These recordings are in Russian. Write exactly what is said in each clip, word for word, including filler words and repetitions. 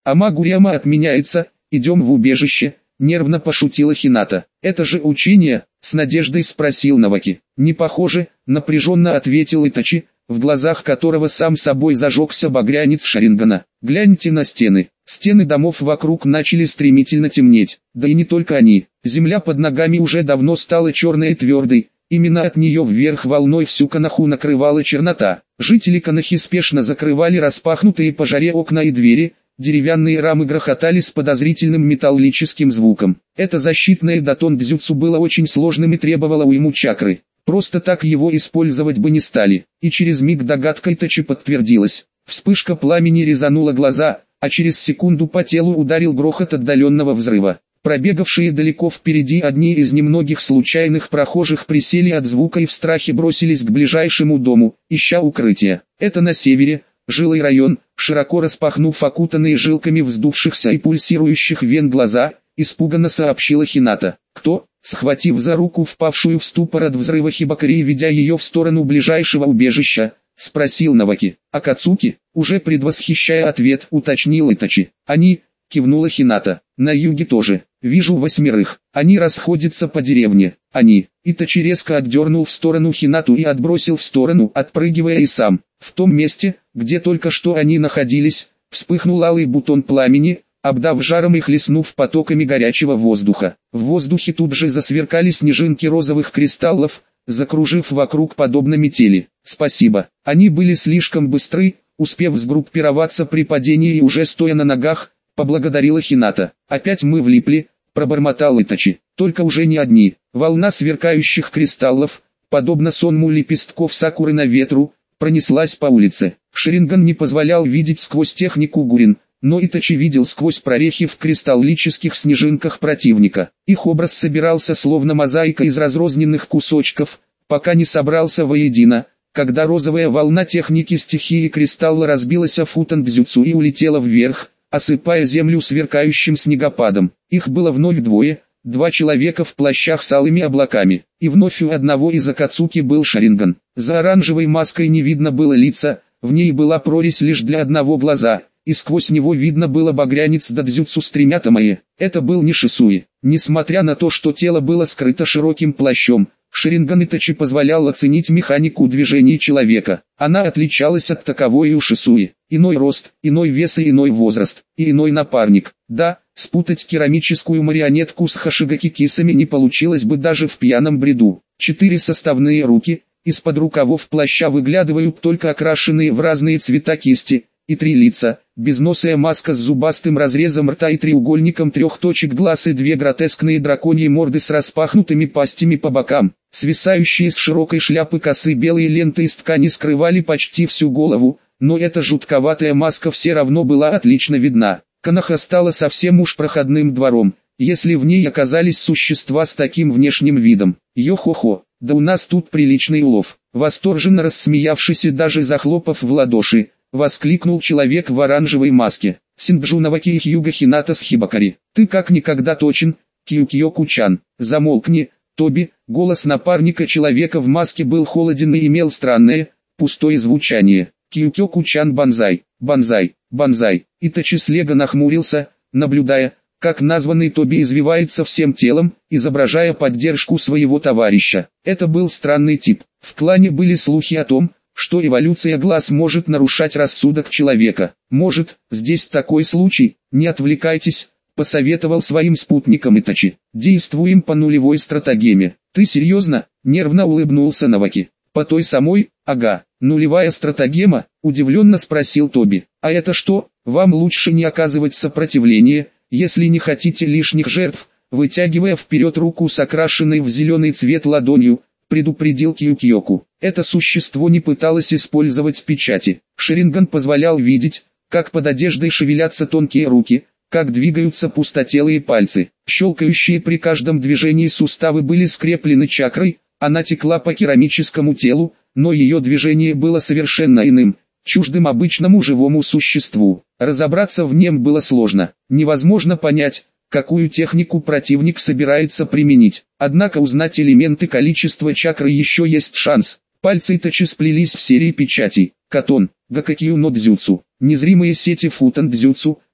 Амагуриама отменяется, идем в убежище, нервно пошутила Хината. Это же учение? С надеждой спросил Наваки. Не похоже, напряженно ответил Итачи, в глазах которого сам собой зажегся багрянец Шарингана. Гляньте на стены. Стены домов вокруг начали стремительно темнеть. Да и не только они. Земля под ногами уже давно стала черной и твердой. Именно от нее вверх волной всю Канаху накрывала чернота. Жители Канахи спешно закрывали распахнутые по жаре окна и двери. Деревянные рамы грохотали с подозрительным металлическим звуком. Это защитное датон дзюцу было очень сложным и требовало уйму чакры. Просто так его использовать бы не стали. И через миг догадка Итачи подтвердилась. Вспышка пламени резанула глаза, а через секунду по телу ударил грохот отдаленного взрыва. Пробегавшие далеко впереди одни из немногих случайных прохожих присели от звука и в страхе бросились к ближайшему дому, ища укрытия. Это на севере, жилой район, широко распахнув окутанные жилками вздувшихся и пульсирующих вен глаза, испуганно сообщила Хината. Кто? Схватив за руку впавшую в ступор от взрыва Хибакари и ведя ее в сторону ближайшего убежища, спросил Наваки. Акацуки, уже предвосхищая ответ, уточнил Итачи. Они, кивнула Хината, на юге тоже. Вижу восьмерых. Они расходятся по деревне. Они. Итачи резко отдернул в сторону Хинату и отбросил в сторону, отпрыгивая и сам. В том месте, где только что они находились, вспыхнул алый бутон пламени, обдав жаром и хлестнув потоками горячего воздуха. В воздухе тут же засверкали снежинки розовых кристаллов, закружив вокруг подобно метели. Спасибо. Они были слишком быстры, успев сгруппироваться при падении и уже стоя на ногах, поблагодарила Хината. Опять мы влипли, пробормотал Итачи. Только уже не одни. Волна сверкающих кристаллов, подобно сонму лепестков сакуры на ветру, пронеслась по улице. Шаринган не позволял видеть сквозь технику Гурин, но Итачи видел сквозь прорехи в кристаллических снежинках противника. Их образ собирался словно мозаика из разрозненных кусочков, пока не собрался воедино, когда розовая волна техники стихии кристалла разбилась о футан дзюцу и улетела вверх, осыпая землю сверкающим снегопадом. Их было вновь двое, два человека в плащах с алыми облаками, и вновь у одного из Акацуки был Шаринган. За оранжевой маской не видно было лица, в ней была прорезь лишь для одного глаза, и сквозь него видно было багрянец дадзюцу с тремя тамае. Это был не Шисуи. Несмотря на то, что тело было скрыто широким плащом, Шаринган Итачи позволял оценить механику движений человека. Она отличалась от таковой и у Шисуи. Иной рост, иной вес и иной возраст, и иной напарник. Да, спутать керамическую марионетку с хашигакикисами не получилось бы даже в пьяном бреду. Четыре составные руки, из-под рукавов плаща выглядывают только окрашенные в разные цвета кисти, и три лица, безносая маска с зубастым разрезом рта и треугольником трех точек глаз и две гротескные драконьи морды с распахнутыми пастями по бокам. Свисающие с широкой шляпы косы белые ленты из ткани скрывали почти всю голову, но эта жутковатая маска все равно была отлично видна. Канаха стала совсем уж проходным двором, если в ней оказались существа с таким внешним видом. Йо-хо-хо, да у нас тут приличный улов. Восторженно рассмеявшись и даже захлопав в ладоши, воскликнул человек в оранжевой маске. Синджу Наваки и Хьюга Хината с Хибакари. Ты как никогда точен, Кьюкьё-кучан. Замолкни, Тоби. Голос напарника человека в маске был холоден и имел странное, пустое звучание. Кьюкьё-кучан банзай, банзай, банзай. Итачи слегка нахмурился, наблюдая, как названный Тоби извивается всем телом, изображая поддержку своего товарища. Это был странный тип. В клане были слухи о том, что эволюция глаз может нарушать рассудок человека. Может, здесь такой случай, не отвлекайтесь, посоветовал своим спутникам Итачи. Действуем по нулевой стратегеме. Ты серьезно? Нервно улыбнулся Наваки. По той самой, ага, нулевая стратегема, удивленно спросил Тоби. А это что? Вам лучше не оказывать сопротивления, если не хотите лишних жертв, вытягивая вперед руку с окрашенной в зеленый цвет ладонью, предупредил Кьюкьёку. Это существо не пыталось использовать печати. Шаринган позволял видеть, как под одеждой шевелятся тонкие руки, как двигаются пустотелые пальцы. Щелкающие при каждом движении суставы были скреплены чакрой, она текла по керамическому телу, но ее движение было совершенно иным, чуждым обычному живому существу. Разобраться в нем было сложно. Невозможно понять, какую технику противник собирается применить. Однако узнать элементы количества чакры еще есть шанс. Пальцы Итачи сплелись в серии печатей. Катон, Гакакью но дзюцу. Незримые сети футан дзюцу,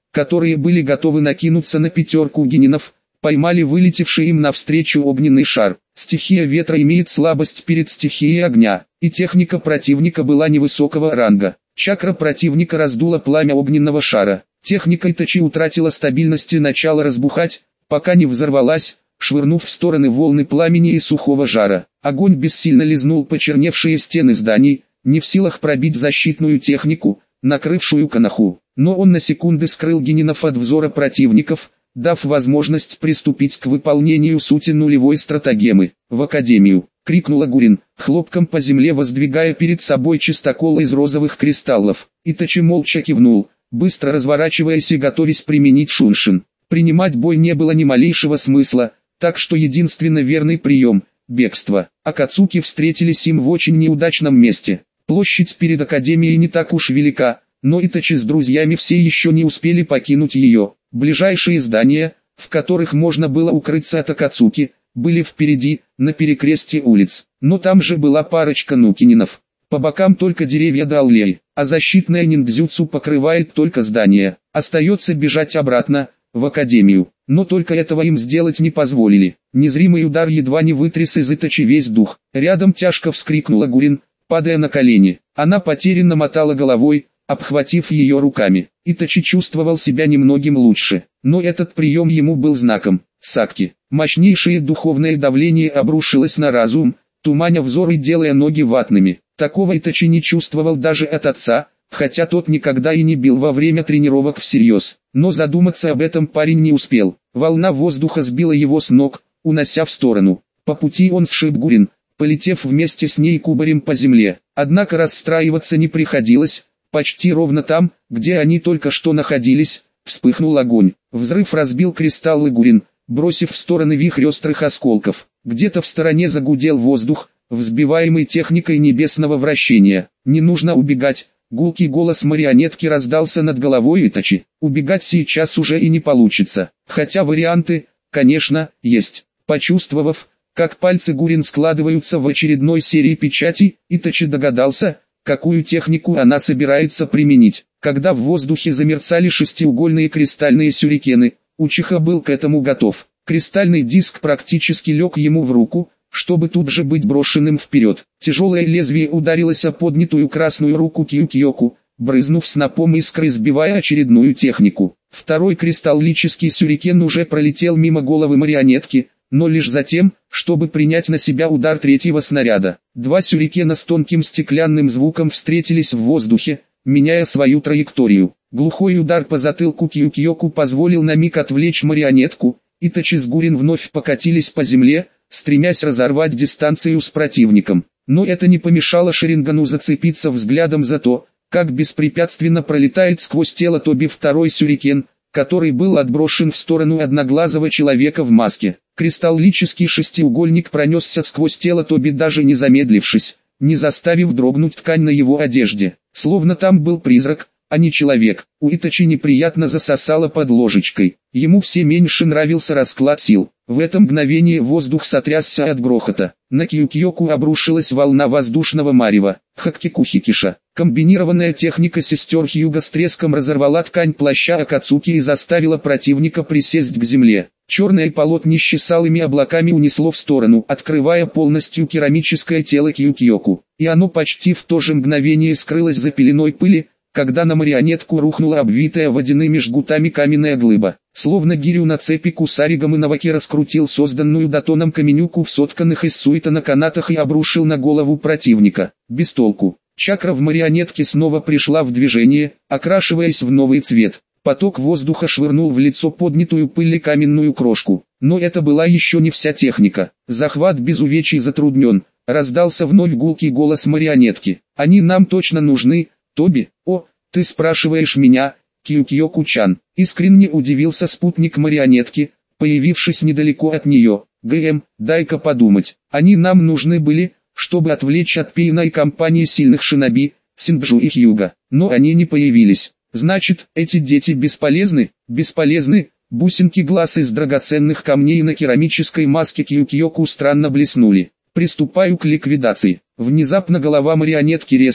которые были готовы накинуться на пятерку генинов, поймали вылетевший им навстречу огненный шар. Стихия ветра имеет слабость перед стихией огня, и техника противника была невысокого ранга. Чакра противника раздула пламя огненного шара. Техника Итачи утратила стабильность и начала разбухать, пока не взорвалась, швырнув в стороны волны пламени и сухого жара. Огонь бессильно лизнул почерневшие стены зданий, не в силах пробить защитную технику, накрывшую Канаху. Но он на секунды скрыл генинов от взора противников, дав возможность приступить к выполнению сути нулевой стратагемы. «В Академию!» — крикнула Гурин, хлопком по земле воздвигая перед собой чистокол из розовых кристаллов. Итачи молча кивнул, быстро разворачиваясь и готовясь применить шуншин. Принимать бой не было ни малейшего смысла, так что единственно верный прием — бегство. Акацуки встретились им в очень неудачном месте. Площадь перед Академией не так уж велика, но Итачи с друзьями все еще не успели покинуть ее. Ближайшие здания, в которых можно было укрыться от Акацуки, были впереди, на перекрестье улиц. Но там же была парочка нукининов. По бокам только деревья да аллеи, а защитная ниндзюцу покрывает только здания. Остается бежать обратно, в Академию. Но только этого им сделать не позволили. Незримый удар едва не вытряс из Итачи весь дух. Рядом тяжко вскрикнула Гурин, падая на колени. Она потерянно мотала головой, обхватив ее руками. Итачи чувствовал себя немногим лучше, но этот прием ему был знаком. Сакки. Мощнейшее духовное давление обрушилось на разум, туманя взор и делая ноги ватными. Такого Итачи не чувствовал даже от отца, хотя тот никогда и не бил во время тренировок всерьез. Но задуматься об этом парень не успел. Волна воздуха сбила его с ног, унося в сторону. По пути он сшиб Гурин, полетев вместе с ней кубарем по земле. Однако расстраиваться не приходилось. Почти ровно там, где они только что находились, вспыхнул огонь. Взрыв разбил кристаллы Гурин, бросив в стороны вихрь острых осколков. Где-то в стороне загудел воздух, взбиваемый техникой небесного вращения. «Не нужно убегать», — гулкий голос марионетки раздался над головой Итачи. «Убегать сейчас уже и не получится. Хотя варианты, конечно, есть». Почувствовав, как пальцы Гурин складываются в очередной серии печатей, Итачи догадался, какую технику она собирается применить. Когда в воздухе замерцали шестиугольные кристальные сюрикены, Учиха был к этому готов. Кристальный диск практически лег ему в руку, чтобы тут же быть брошенным вперед. Тяжелое лезвие ударилось о поднятую красную руку Кью-Кьёку, брызнув снопом искры, сбивая очередную технику. Второй кристаллический сюрикен уже пролетел мимо головы марионетки, но лишь затем, чтобы принять на себя удар третьего снаряда. Два сюрикена с тонким стеклянным звуком встретились в воздухе, меняя свою траекторию. Глухой удар по затылку Кью-Кьёку позволил на миг отвлечь марионетку, Итачи с Гурин вновь покатились по земле, стремясь разорвать дистанцию с противником. Но это не помешало Шарингану зацепиться взглядом за то, как беспрепятственно пролетает сквозь тело Тоби второй сюрикен, который был отброшен в сторону одноглазого человека в маске. Кристаллический шестиугольник пронесся сквозь тело Тоби, даже не замедлившись, не заставив дрогнуть ткань на его одежде. Словно там был призрак, а не человек. У Итачи неприятно засосало под ложечкой. Ему все меньше нравился расклад сил. В это мгновение воздух сотрясся от грохота. На Кью-Кьёку обрушилась волна воздушного марева. Хаккикухикиша. Комбинированная техника сестер Хьюга с треском разорвала ткань плаща Акацуки и заставила противника присесть к земле. Черное полотнище с алыми облаками унесло в сторону, открывая полностью керамическое тело Кью-Кьёку. И оно почти в то же мгновение скрылось за пеленой пыли, когда на марионетку рухнула обвитая водяными жгутами каменная глыба. Словно гирю на цепи Кусари Гамынаваки раскрутил созданную Датоном каменюку в сотканных из суета канатах и обрушил на голову противника. Без толку. Чакра в марионетке снова пришла в движение, окрашиваясь в новый цвет. Поток воздуха швырнул в лицо поднятую пыль каменную крошку. Но это была еще не вся техника. Захват без увечий затруднен. Раздался вновь гулкий голос марионетки. «Они нам точно нужны, Тоби». «О, ты спрашиваешь меня, Кью-Кьёку-чан?» Искренне удивился спутник марионетки, появившись недалеко от нее. «ГМ, дай-ка подумать. Они нам нужны были, чтобы отвлечь от пейной компании сильных шиноби, Синджу и Хьюга. Но они не появились. Значит, эти дети бесполезны?» «Бесполезны». Бусинки глаз из драгоценных камней на керамической маске Кью-Кьёку странно блеснули. «Приступаю к ликвидации». Внезапно голова марионетки резким,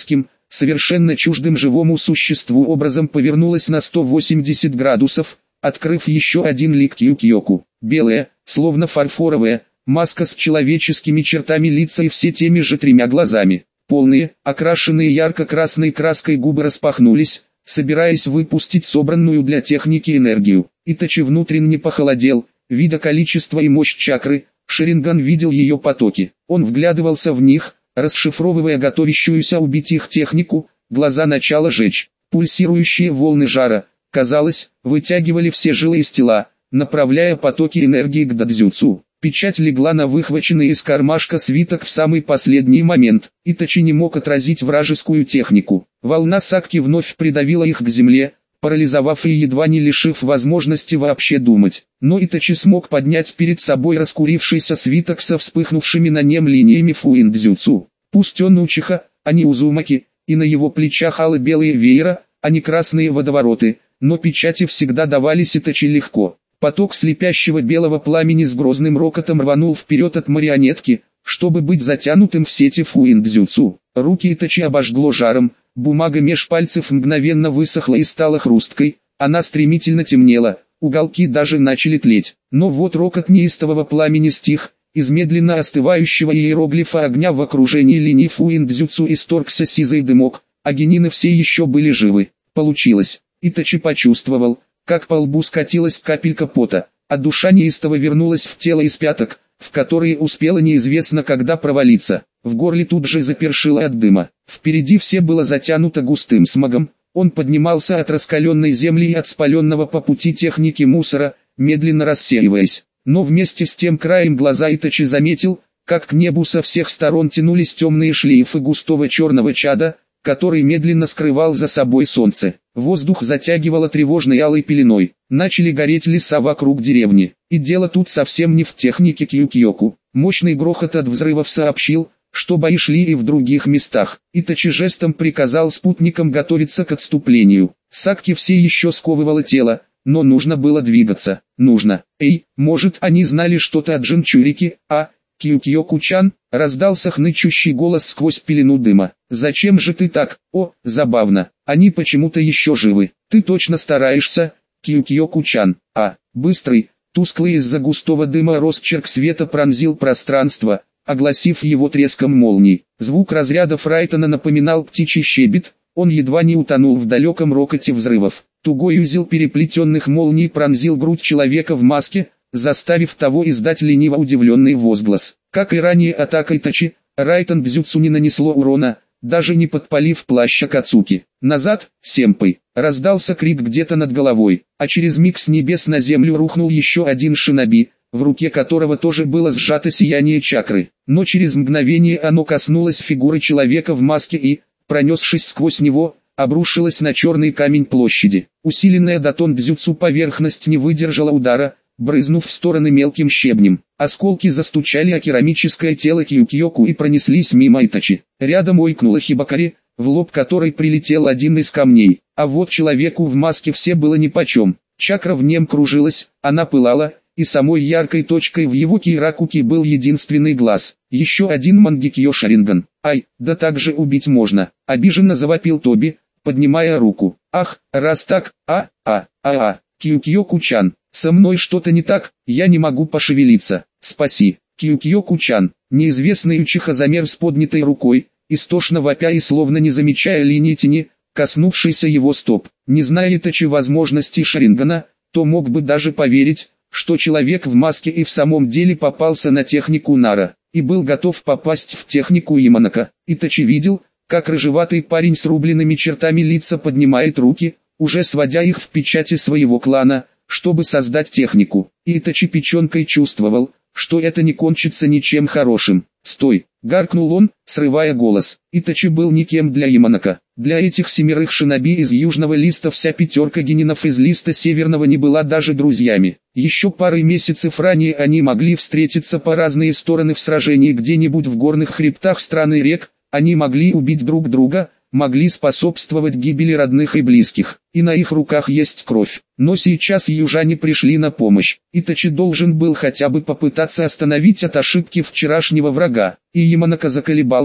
совершенно чуждым живому существу образом повернулась на сто восемьдесят градусов, открыв еще один лик Кью-Кьёку. Белая, словно фарфоровая, маска с человеческими чертами лица и все теми же тремя глазами. Полные, окрашенные ярко-красной краской губы распахнулись, собираясь выпустить собранную для техники энергию. Итачи внутренне похолодел, видя количество и мощь чакры. Шаринган видел ее потоки. Он вглядывался в них, расшифровывая готовящуюся убить их технику. Глаза начала жечь. Пульсирующие волны жара, казалось, вытягивали все жилы из тела, направляя потоки энергии к дадзюцу. Печать легла на выхваченный из кармашка свиток в самый последний момент. Итачи не мог отразить вражескую технику. Волна сакки вновь придавила их к земле, парализовав и едва не лишив возможности вообще думать. Но Итачи смог поднять перед собой раскурившийся свиток со вспыхнувшими на нем линиями фуиндзюцу. Пусть он учиха, а не Узумаки, и на его плечах ало-белые веера, а не красные водовороты, но печати всегда давались Итачи легко. Поток слепящего белого пламени с грозным рокотом рванул вперед от марионетки, чтобы быть затянутым в сети фуиндзюцу. Руки Итачи обожгло жаром, бумага меж пальцев мгновенно высохла и стала хрусткой, она стремительно темнела, уголки даже начали тлеть. Но вот рокот неистового пламени стих, из медленно остывающего иероглифа огня в окружении линий фуиндзюцу исторгся сизый дымок, а генины все еще были живы. Получилось. Итачи почувствовал, как по лбу скатилась капелька пота, а душа неистово вернулась в тело из пяток, в которые успела неизвестно когда провалиться. В горле тут же запершило от дыма. Впереди все было затянуто густым смогом. Он поднимался от раскаленной земли и от спаленного по пути техники мусора, медленно рассеиваясь. Но вместе с тем краем глаза Итачи заметил, как к небу со всех сторон тянулись темные шлейфы густого черного чада, который медленно скрывал за собой солнце. Воздух затягивало тревожной алой пеленой. Начали гореть леса вокруг деревни. И дело тут совсем не в технике Кью-Кьёку. Мощный грохот от взрывов сообщил, что бои шли и в других местах. Итачи жестом приказал спутникам готовиться к отступлению. Сакки все еще сковывало тело, но нужно было двигаться. Нужно. Эй, может они знали что-то от Джинчурики, а... Кью-Кьёку-чан, раздался хнычущий голос сквозь пелену дыма. «Зачем же ты так? О, забавно, они почему-то еще живы. Ты точно стараешься, Кью-Кьёку-чан». А, быстрый, тусклый из-за густого дыма росчерк света пронзил пространство, огласив его треском молний. Звук разрядов Райтона напоминал птичий щебет, он едва не утонул в далеком рокоте взрывов. Тугой узел переплетенных молний пронзил грудь человека в маске, заставив того издать лениво удивленный возглас. Как и ранее атакой Итачи, Райтон дзюцу не нанесло урона, даже не подпалив плащ Акацуки. «Назад, сэмпэй!» Раздался крик где-то над головой, а через миг с небес на землю рухнул еще один шиноби, в руке которого тоже было сжато сияние чакры. Но через мгновение оно коснулось фигуры человека в маске и, пронесшись сквозь него, обрушилось на черный камень площади. Усиленная датон дзюцу поверхность не выдержала удара, брызнув в стороны мелким щебнем. Осколки застучали о керамическое тело Кью-Кьёку и пронеслись мимо Итачи. Рядом ойкнула Хибакари, в лоб которой прилетел один из камней. А вот человеку в маске все было нипочем. Чакра в нем кружилась, она пылала, и самой яркой точкой в его киракуке был единственный глаз. Еще один Мангекьё Шаринган. «Ай, да так же убить можно!» — обиженно завопил Тоби, поднимая руку. «Ах, раз так, а, а, а, а, Кью-Кьёку-чан, со мной что-то не так, я не могу пошевелиться, спаси!» Кью-Кьёку-чан, неизвестный учиха замер с поднятой рукой, истошно вопя и словно не замечая линии тени, коснувшейся его стоп. Не зная Итачи возможностей Шарингана, то мог бы даже поверить, что человек в маске и в самом деле попался на технику Нара, и был готов попасть в технику Яманака. Итачи видел, как рыжеватый парень с рубленными чертами лица поднимает руки, уже сводя их в печати своего клана, чтобы создать технику. И Итачи печенкой чувствовал, что это не кончится ничем хорошим. «Стой!» — гаркнул он, срывая голос. Итачи был никем для Яманака. Для этих семерых шиноби из Южного Листа вся пятерка генинов из Листа Северного не была даже друзьями. Еще парой месяцев ранее они могли встретиться по разные стороны в сражении где-нибудь в горных хребтах страны рек, они могли убить друг друга, могли способствовать гибели родных и близких, и на их руках есть кровь. Но сейчас южане пришли на помощь. Итачи должен был хотя бы попытаться остановить от ошибки вчерашнего врага, и Яманака заколебался,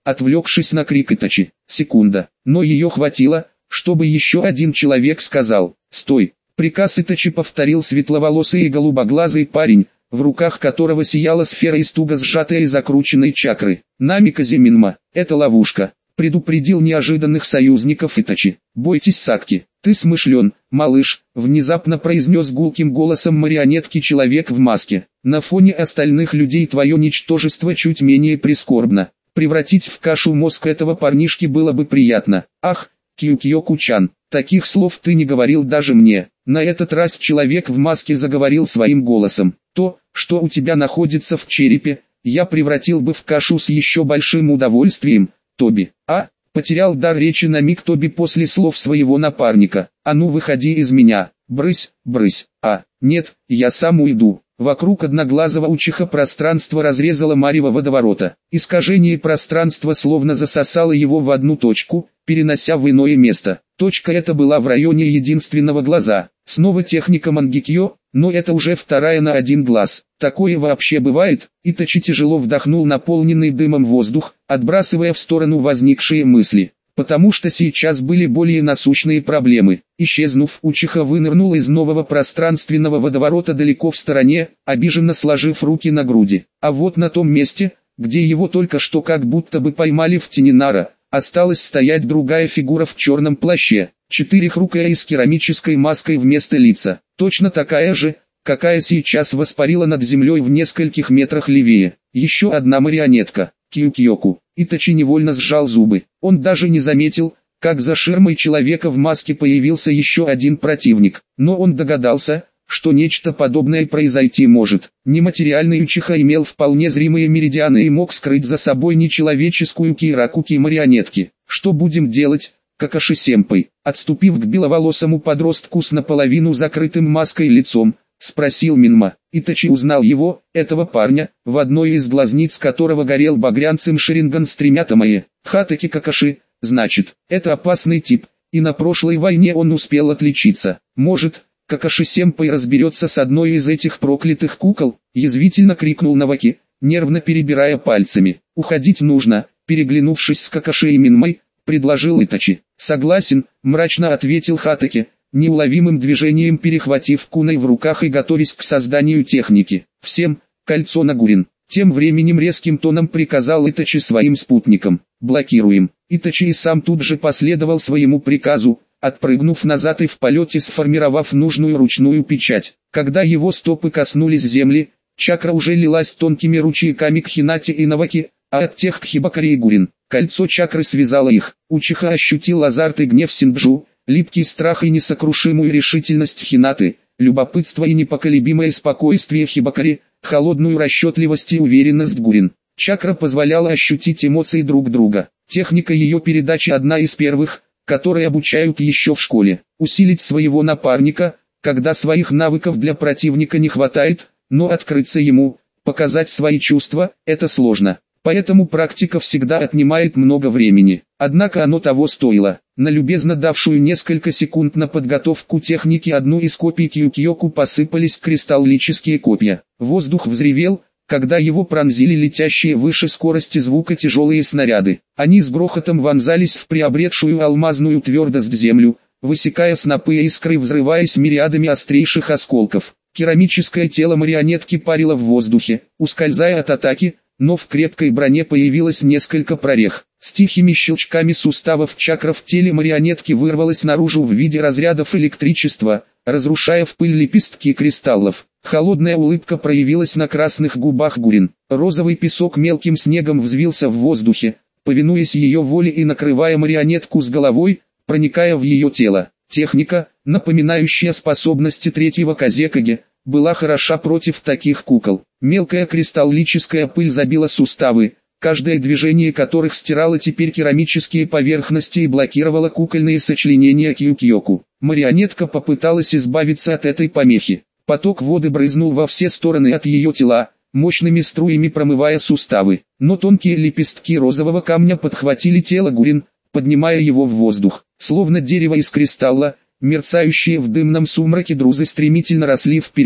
отвлекшись на крик Итачи. Секунда, но ее хватило, чтобы еще один человек сказал «Стой!». Приказ Итачи повторил светловолосый и голубоглазый парень, в руках которого сияла сфера из туго сжатой и закрученной чакры. «Намиказе Минма, это ловушка», — предупредил неожиданных союзников Итачи. «Бойтесь Сакки, ты смышлен, малыш», — внезапно произнес гулким голосом марионетки человек в маске. «На фоне остальных людей твое ничтожество чуть менее прискорбно. Превратить в кашу мозг этого парнишки было бы приятно. Ах, Кьюкьё-кучан, таких слов ты не говорил даже мне». На этот раз человек в маске заговорил своим голосом. «То, что у тебя находится в черепе, я превратил бы в кашу с еще большим удовольствием, Тоби». А? Потерял дар речи на миг Тоби после слов своего напарника. «А ну выходи из меня, брысь, брысь». А, нет, я сам уйду. Вокруг одноглазого учиха пространство разрезало марево водоворота. Искажение пространства словно засосало его в одну точку, перенося в иное место. Точка эта была в районе единственного глаза. Снова техника Мангекьё, но это уже вторая на один глаз. Такое вообще бывает? Итачи тяжело вдохнул наполненный дымом воздух, отбрасывая в сторону возникшие мысли. Потому что сейчас были более насущные проблемы. Исчезнув, учиха вынырнул из нового пространственного водоворота далеко в стороне, обиженно сложив руки на груди. А вот на том месте, где его только что как будто бы поймали в тени нара, осталась стоять другая фигура в черном плаще, четырехрукая и с керамической маской вместо лица. Точно такая же, какая сейчас воспарила над землей в нескольких метрах левее. Еще одна марионетка, Кьюкьёку. Итачи невольно сжал зубы. Он даже не заметил, как за ширмой человека в маске появился еще один противник. Но он догадался, что нечто подобное произойти может. Нематериальный учиха имел вполне зримые меридианы и мог скрыть за собой нечеловеческую киракуки марионетки. «Что будем делать, Какаши-сэмпэй?» Отступив к беловолосому подростку с наполовину закрытым маской лицом, спросил Минма. Итачи узнал его, этого парня, в одной из глазниц которого горел багрянцем шеринган с тремя томае. Хатаки Какаши, значит, это опасный тип, и на прошлой войне он успел отличиться. Может, Какаши-сэмпэй разберется с одной из этих проклятых кукол? Язвительно крикнул Наваки, нервно перебирая пальцами. Уходить нужно, переглянувшись с Какаши и Минмой, предложил Итачи. Согласен, мрачно ответил Хатаки, неуловимым движением перехватив куной в руках и готовясь к созданию техники. Всем, кольцо на Гурин. Тем временем резким тоном приказал Итачи своим спутникам. Блокируем. Итачи и сам тут же последовал своему приказу, отпрыгнув назад и в полете сформировав нужную ручную печать. Когда его стопы коснулись земли, чакра уже лилась тонкими ручейками к Хинате и Наваки, а от тех к Хибакаре и Гурин. Кольцо чакры связало их. Учиха ощутил азарт и гнев Синджу, липкий страх и несокрушимую решительность Хинаты, любопытство и непоколебимое спокойствие Хибакари, холодную расчетливость и уверенность Гурин. Чакра позволяла ощутить эмоции друг друга. Техника ее передачи одна из первых, которые обучают еще в школе. Усилить своего напарника, когда своих навыков для противника не хватает, но открыться ему, показать свои чувства, это сложно. Поэтому практика всегда отнимает много времени. Однако оно того стоило. На любезно давшую несколько секунд на подготовку техники одну из копий Кьюкьёку посыпались кристаллические копья. Воздух взревел, когда его пронзили летящие выше скорости звука тяжелые снаряды. Они с грохотом вонзались в приобретшую алмазную твердость землю, высекая снопы искры и взрываясь мириадами острейших осколков. Керамическое тело марионетки парило в воздухе, ускользая от атаки, но в крепкой броне появилось несколько прорех. С тихими щелчками суставов чакра в теле марионетки вырвалось наружу в виде разрядов электричества, разрушая в пыль лепестки кристаллов. Холодная улыбка проявилась на красных губах Гурин. Розовый песок мелким снегом взвился в воздухе, повинуясь ее воле и накрывая марионетку с головой, проникая в ее тело. Техника, напоминающая способности третьего Казекаге, была хороша против таких кукол. Мелкая кристаллическая пыль забила суставы, каждое движение которых стирало теперь керамические поверхности и блокировало кукольные сочленения Кьюкьёку. Марионетка попыталась избавиться от этой помехи. Поток воды брызнул во все стороны от ее тела, мощными струями промывая суставы. Но тонкие лепестки розового камня подхватили тело Гурин, поднимая его в воздух. Словно дерево из кристалла, мерцающие в дымном сумраке друзы стремительно росли вперед,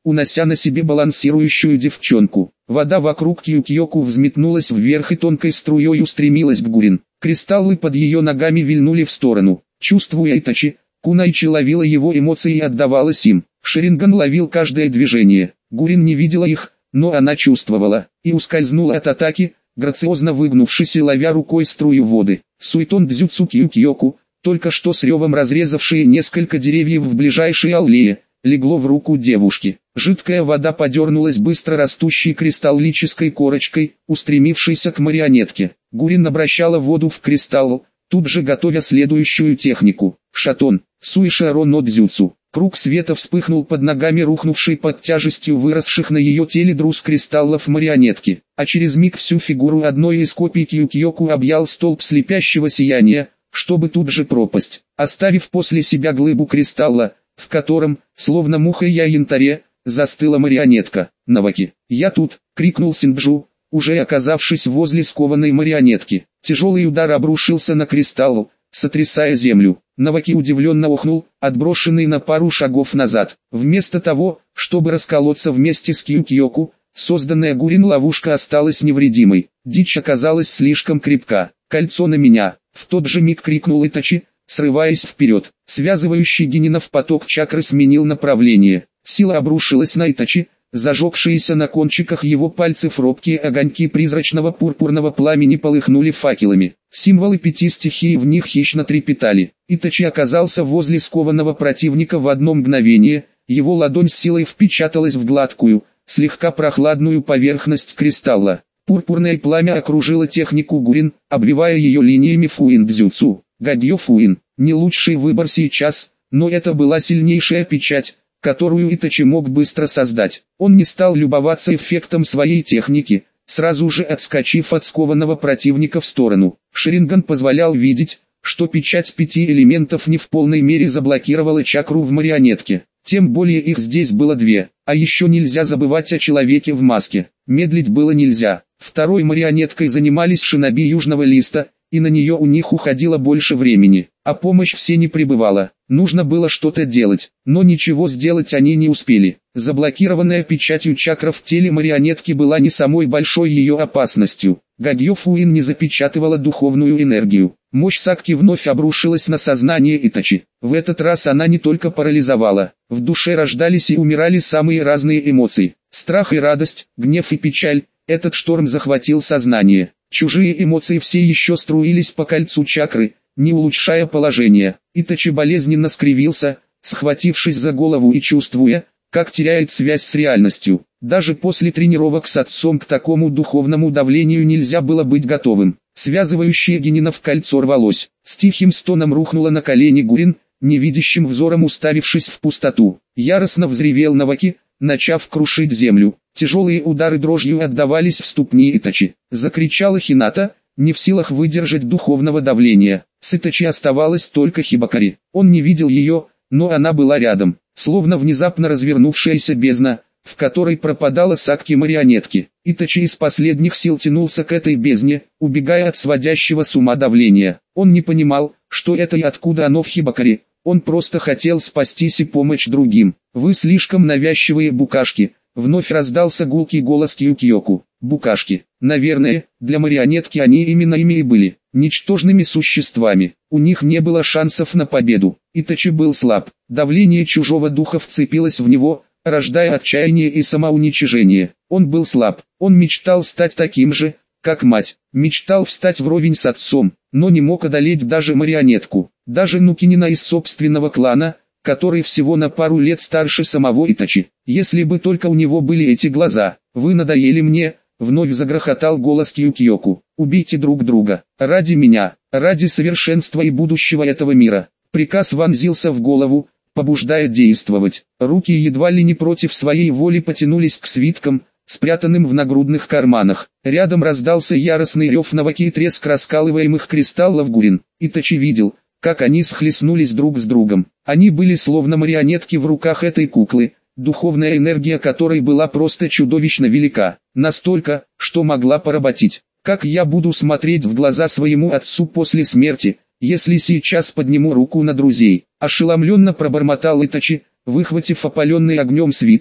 унося на себе балансирующую девчонку. Вода вокруг Кью-Кьёку взметнулась вверх и тонкой струей устремилась к Гурин. Кристаллы под ее ногами вильнули в сторону. Чувствуя Итачи, Кунайчи ловила его эмоции и отдавалась им. Шаринган ловил каждое движение. Гурин не видела их, но она чувствовала, и ускользнула от атаки, грациозно выгнувшись и ловя рукой струю воды. Суетон дзюцу Кью-Кьёку, только что с ревом разрезавшие несколько деревьев в ближайшей аллее, легло в руку девушки. Жидкая вода подернулась быстро растущей кристаллической корочкой, устремившейся к марионетке. Гурин обращала воду в кристалл, тут же готовя следующую технику. Шатон, суишаро но дзюцу. Круг света вспыхнул под ногами рухнувшей под тяжестью выросших на ее теле друз кристаллов марионетки, а через миг всю фигуру одной из копий Кью-Кьёку объял столб слепящего сияния, чтобы тут же пропасть, оставив после себя глыбу кристалла, в котором, словно муха я янтаре, застыла марионетка. «Наваки, я тут!» — крикнул Синджу, уже оказавшись возле скованной марионетки. Тяжелый удар обрушился на кристалл, сотрясая землю. Наваки удивленно охнул, отброшенный на пару шагов назад. Вместо того, чтобы расколоться вместе с Кью-Кьёку, созданная Гурин ловушка осталась невредимой. Дичь оказалась слишком крепка. «Кольцо на меня!» — в тот же миг крикнул Итачи, срываясь вперед. Связывающий Генинов поток чакры сменил направление. Сила обрушилась на Итачи, зажегшиеся на кончиках его пальцев робкие огоньки призрачного пурпурного пламени полыхнули факелами. Символы пяти стихий в них хищно трепетали. Итачи оказался возле скованного противника в одно мгновение, его ладонь с силой впечаталась в гладкую, слегка прохладную поверхность кристалла. Пурпурное пламя окружило технику Гурин, обвивая ее линиями фуин-дзюцу. Гадьё фуин, не лучший выбор сейчас, но это была сильнейшая печать, которую Итачи мог быстро создать. Он не стал любоваться эффектом своей техники, сразу же отскочив от скованного противника в сторону. Шаринган позволял видеть, что печать пяти элементов не в полной мере заблокировала чакру в марионетке. Тем более их здесь было две, а еще нельзя забывать о человеке в маске. Медлить было нельзя. Второй марионеткой занимались шиноби Южного Листа, и на нее у них уходило больше времени, а помощь все не прибывала. Нужно было что-то делать, но ничего сделать они не успели. Заблокированная печатью чакра в теле марионетки была не самой большой ее опасностью. Гадьё фуин не запечатывала духовную энергию. Мощь Сакки вновь обрушилась на сознание Итачи. В этот раз она не только парализовала, в душе рождались и умирали самые разные эмоции. Страх и радость, гнев и печаль. Этот шторм захватил сознание. Чужие эмоции все еще струились по кольцу чакры, не улучшая положение. Итачи болезненно скривился, схватившись за голову и чувствуя, как теряет связь с реальностью. Даже после тренировок с отцом к такому духовному давлению нельзя было быть готовым. Связывающее Генинов кольцо рвалось. С тихим стоном рухнуло на колени Гурин, невидящим взором уставившись в пустоту. Яростно взревел Наваки, начав крушить землю. Тяжелые удары дрожью отдавались в ступни Итачи. Закричала Хината, не в силах выдержать духовного давления. С Итачи оставалась только Хибакари. Он не видел ее, но она была рядом, словно внезапно развернувшаяся бездна, в которой пропадала Сакки марионетки. Итачи из последних сил тянулся к этой бездне, убегая от сводящего с ума давления. Он не понимал, что это и откуда оно в Хибакари. Он просто хотел спастись и помочь другим. «Вы слишком навязчивые букашки», — вновь раздался гулкий голос Кью-Кьёку. Букашки. Наверное, для марионетки они именно ими и были. Ничтожными существами. У них не было шансов на победу. Итачи был слаб. Давление чужого духа вцепилось в него, рождая отчаяние и самоуничижение. Он был слаб. Он мечтал стать таким же, как мать. Мечтал встать вровень с отцом, но не мог одолеть даже марионетку. Даже Нукинина из собственного клана, который всего на пару лет старше самого Итачи. Если бы только у него были эти глаза. «Вы надоели мне», — вновь загрохотал голос Кью-Кьёку. «Убейте друг друга. Ради меня, ради совершенства и будущего этого мира». Приказ вонзился в голову, побуждая действовать. Руки едва ли не против своей воли потянулись к свиткам, спрятанным в нагрудных карманах. Рядом раздался яростный рев Наваки и треск раскалываемых кристаллов Гурин. Итачи видел, как они схлестнулись друг с другом. Они были словно марионетки в руках этой куклы, духовная энергия которой была просто чудовищно велика, настолько, что могла поработить. Как я буду смотреть в глаза своему отцу после смерти, если сейчас подниму руку на друзей? Ошеломленно пробормотал Итачи, выхватив опаленный огнем свиток,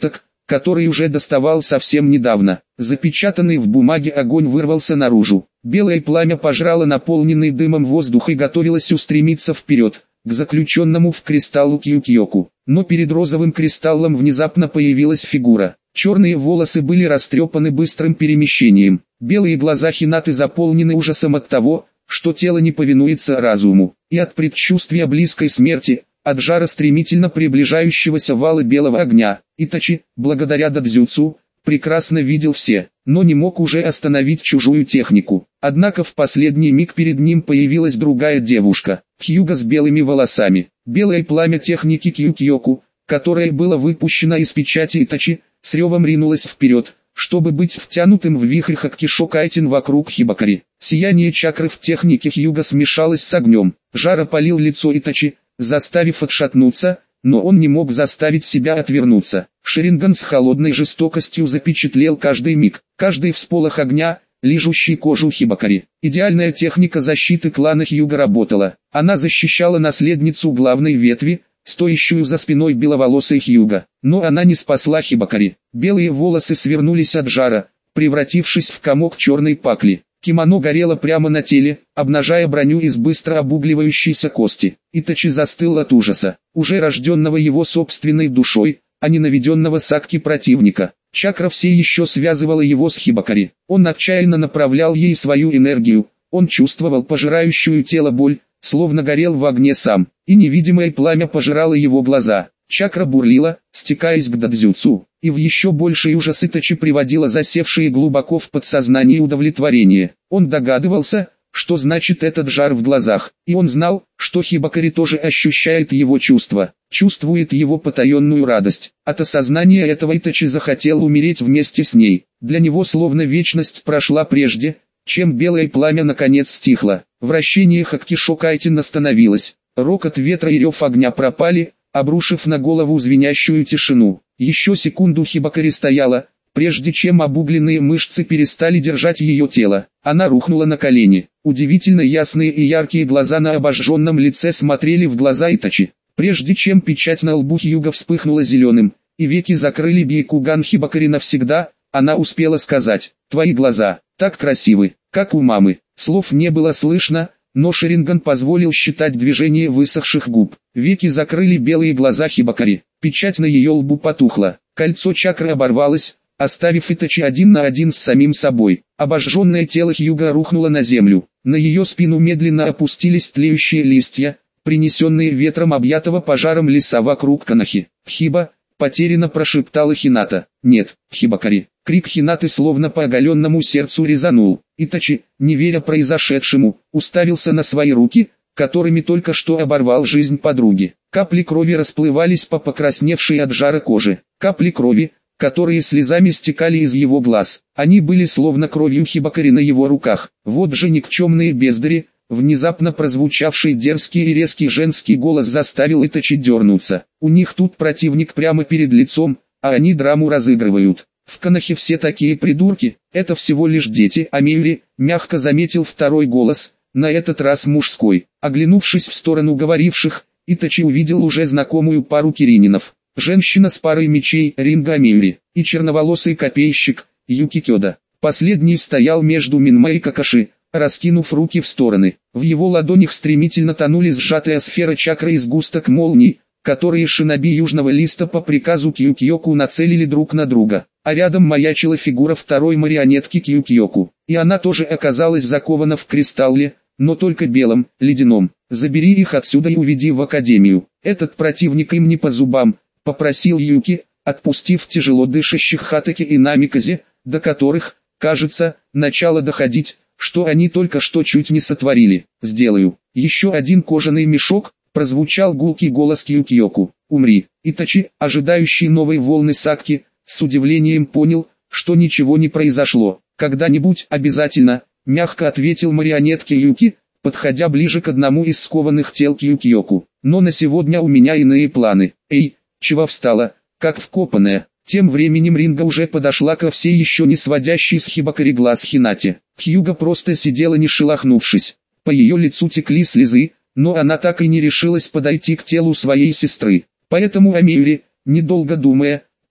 который уже доставал совсем недавно. Запечатанный в бумаге огонь вырвался наружу. Белое пламя пожрало наполненный дымом воздух и готовилось устремиться вперед, к заключенному в кристаллу Кью-Кьёку. Но перед розовым кристаллом внезапно появилась фигура. Черные волосы были растрепаны быстрым перемещением. Белые глаза Хинаты заполнены ужасом от того, что тело не повинуется разуму, и от предчувствия близкой смерти, от жара стремительно приближающегося вала белого огня. Итачи, благодаря дадзюцу, прекрасно видел все, но не мог уже остановить чужую технику. Однако в последний миг перед ним появилась другая девушка, Хьюга с белыми волосами. Белое пламя техники Кью-Кьёку, которое было выпущено из печати Итачи, с ревом ринулось вперед, чтобы быть втянутым в вихрь Хаккишо-Кайтин вокруг Хибакари. Сияние чакры в технике Хьюга смешалось с огнем. Жар опалил лицо Итачи, заставив отшатнуться, но он не мог заставить себя отвернуться. Шаринган с холодной жестокостью запечатлел каждый миг, каждый всполох огня, лижущий кожу Хибакари. Идеальная техника защиты клана Хьюга работала. Она защищала наследницу главной ветви, стоящую за спиной беловолосой Хьюга. Но она не спасла Хибакари. Белые волосы свернулись от жара, превратившись в комок черной пакли. Кимоно горело прямо на теле, обнажая броню из быстро обугливающейся кости. Итачи застыл от ужаса, уже рожденного его собственной душой, а не наведенного сакки противника. Чакра все еще связывала его с Хибакари. Он отчаянно направлял ей свою энергию, он чувствовал пожирающую тело боль, словно горел в огне сам, и невидимое пламя пожирало его глаза. Чакра бурлила, стекаясь к дадзюцу, и в еще больший ужас Итачи приводила засевшие глубоко в подсознании удовлетворение. Он догадывался, что значит этот жар в глазах, и он знал, что Хибакари тоже ощущает его чувства, чувствует его потаенную радость. От осознания этого Итачи захотел умереть вместе с ней. Для него словно вечность прошла прежде, чем белое пламя наконец стихло. Вращение Хаккишо-Кайтин остановилось, рокот ветра и рев огня пропали, обрушив на голову звенящую тишину. Еще секунду Хибакари стояла, прежде чем обугленные мышцы перестали держать ее тело. Она рухнула на колени. Удивительно ясные и яркие глаза на обожженном лице смотрели в глаза Итачи. Прежде чем печать на лбу Хьюга вспыхнула зеленым, и веки закрыли Бейкуган Хибакари навсегда, она успела сказать: «Твои глаза, так красивы, как у мамы». Слов не было слышно, но Шаринган позволил считать движение высохших губ. Веки закрыли белые глаза Хибакари. Печать на ее лбу потухла. Кольцо чакры оборвалось, оставив Итачи один на один с самим собой. Обожженное тело Хьюга рухнуло на землю. На ее спину медленно опустились тлеющие листья, принесенные ветром объятого пожаром леса вокруг Канахи. «Хиба!» — потерянно прошептала Хината. «Нет, Хибакари!» Крик Хинаты словно по оголенному сердцу резанул. Итачи, не веря произошедшему, уставился на свои руки, которыми только что оборвал жизнь подруги. Капли крови расплывались по покрасневшей от жара коже. Капли крови, которые слезами стекали из его глаз. Они были словно кровью Хибакари на его руках. Вот же никчемные бездари. Внезапно прозвучавший дерзкий и резкий женский голос заставил Итачи дернуться. У них тут противник прямо перед лицом, а они драму разыгрывают. В Канахе все такие придурки, это всего лишь дети. Амиури, мягко заметил второй голос, на этот раз мужской. Оглянувшись в сторону говоривших, Итачи увидел уже знакомую пару кирининов. Женщина с парой мечей, Ринга Амиури, и черноволосый копейщик, Юки Кёда. Последний стоял между Минма и Какаши, раскинув руки в стороны. В его ладонях стремительно тонули сжатая сфера чакры и сгусток молний, которые шиноби Южного Листа по приказу Кью-Кьёку нацелили друг на друга. А рядом маячила фигура второй марионетки Кью-Кьёку, и она тоже оказалась закована в кристалле, но только белом, ледяном. «Забери их отсюда и уведи в академию. Этот противник им не по зубам», — попросил Юки, отпустив тяжело дышащих Хатаки и Намиказе, до которых, кажется, начало доходить, что они только что чуть не сотворили. «Сделаю». Еще один кожаный мешок, прозвучал гулкий голос Кью-Кьёку. «Умри». Итачи, ожидающий новой волны сакки, с удивлением понял, что ничего не произошло. «Когда-нибудь обязательно», — мягко ответил марионетке Юки, подходя ближе к одному из скованных тел Кью-Кьёку. «Но на сегодня у меня иные планы». «Эй, чего встала, как вкопанная?» Тем временем Ринга уже подошла ко всей еще не сводящей с Хибакари глаз Хинате. Хьюга просто сидела не шелохнувшись. По ее лицу текли слезы, но она так и не решилась подойти к телу своей сестры. Поэтому Амиури, недолго думая,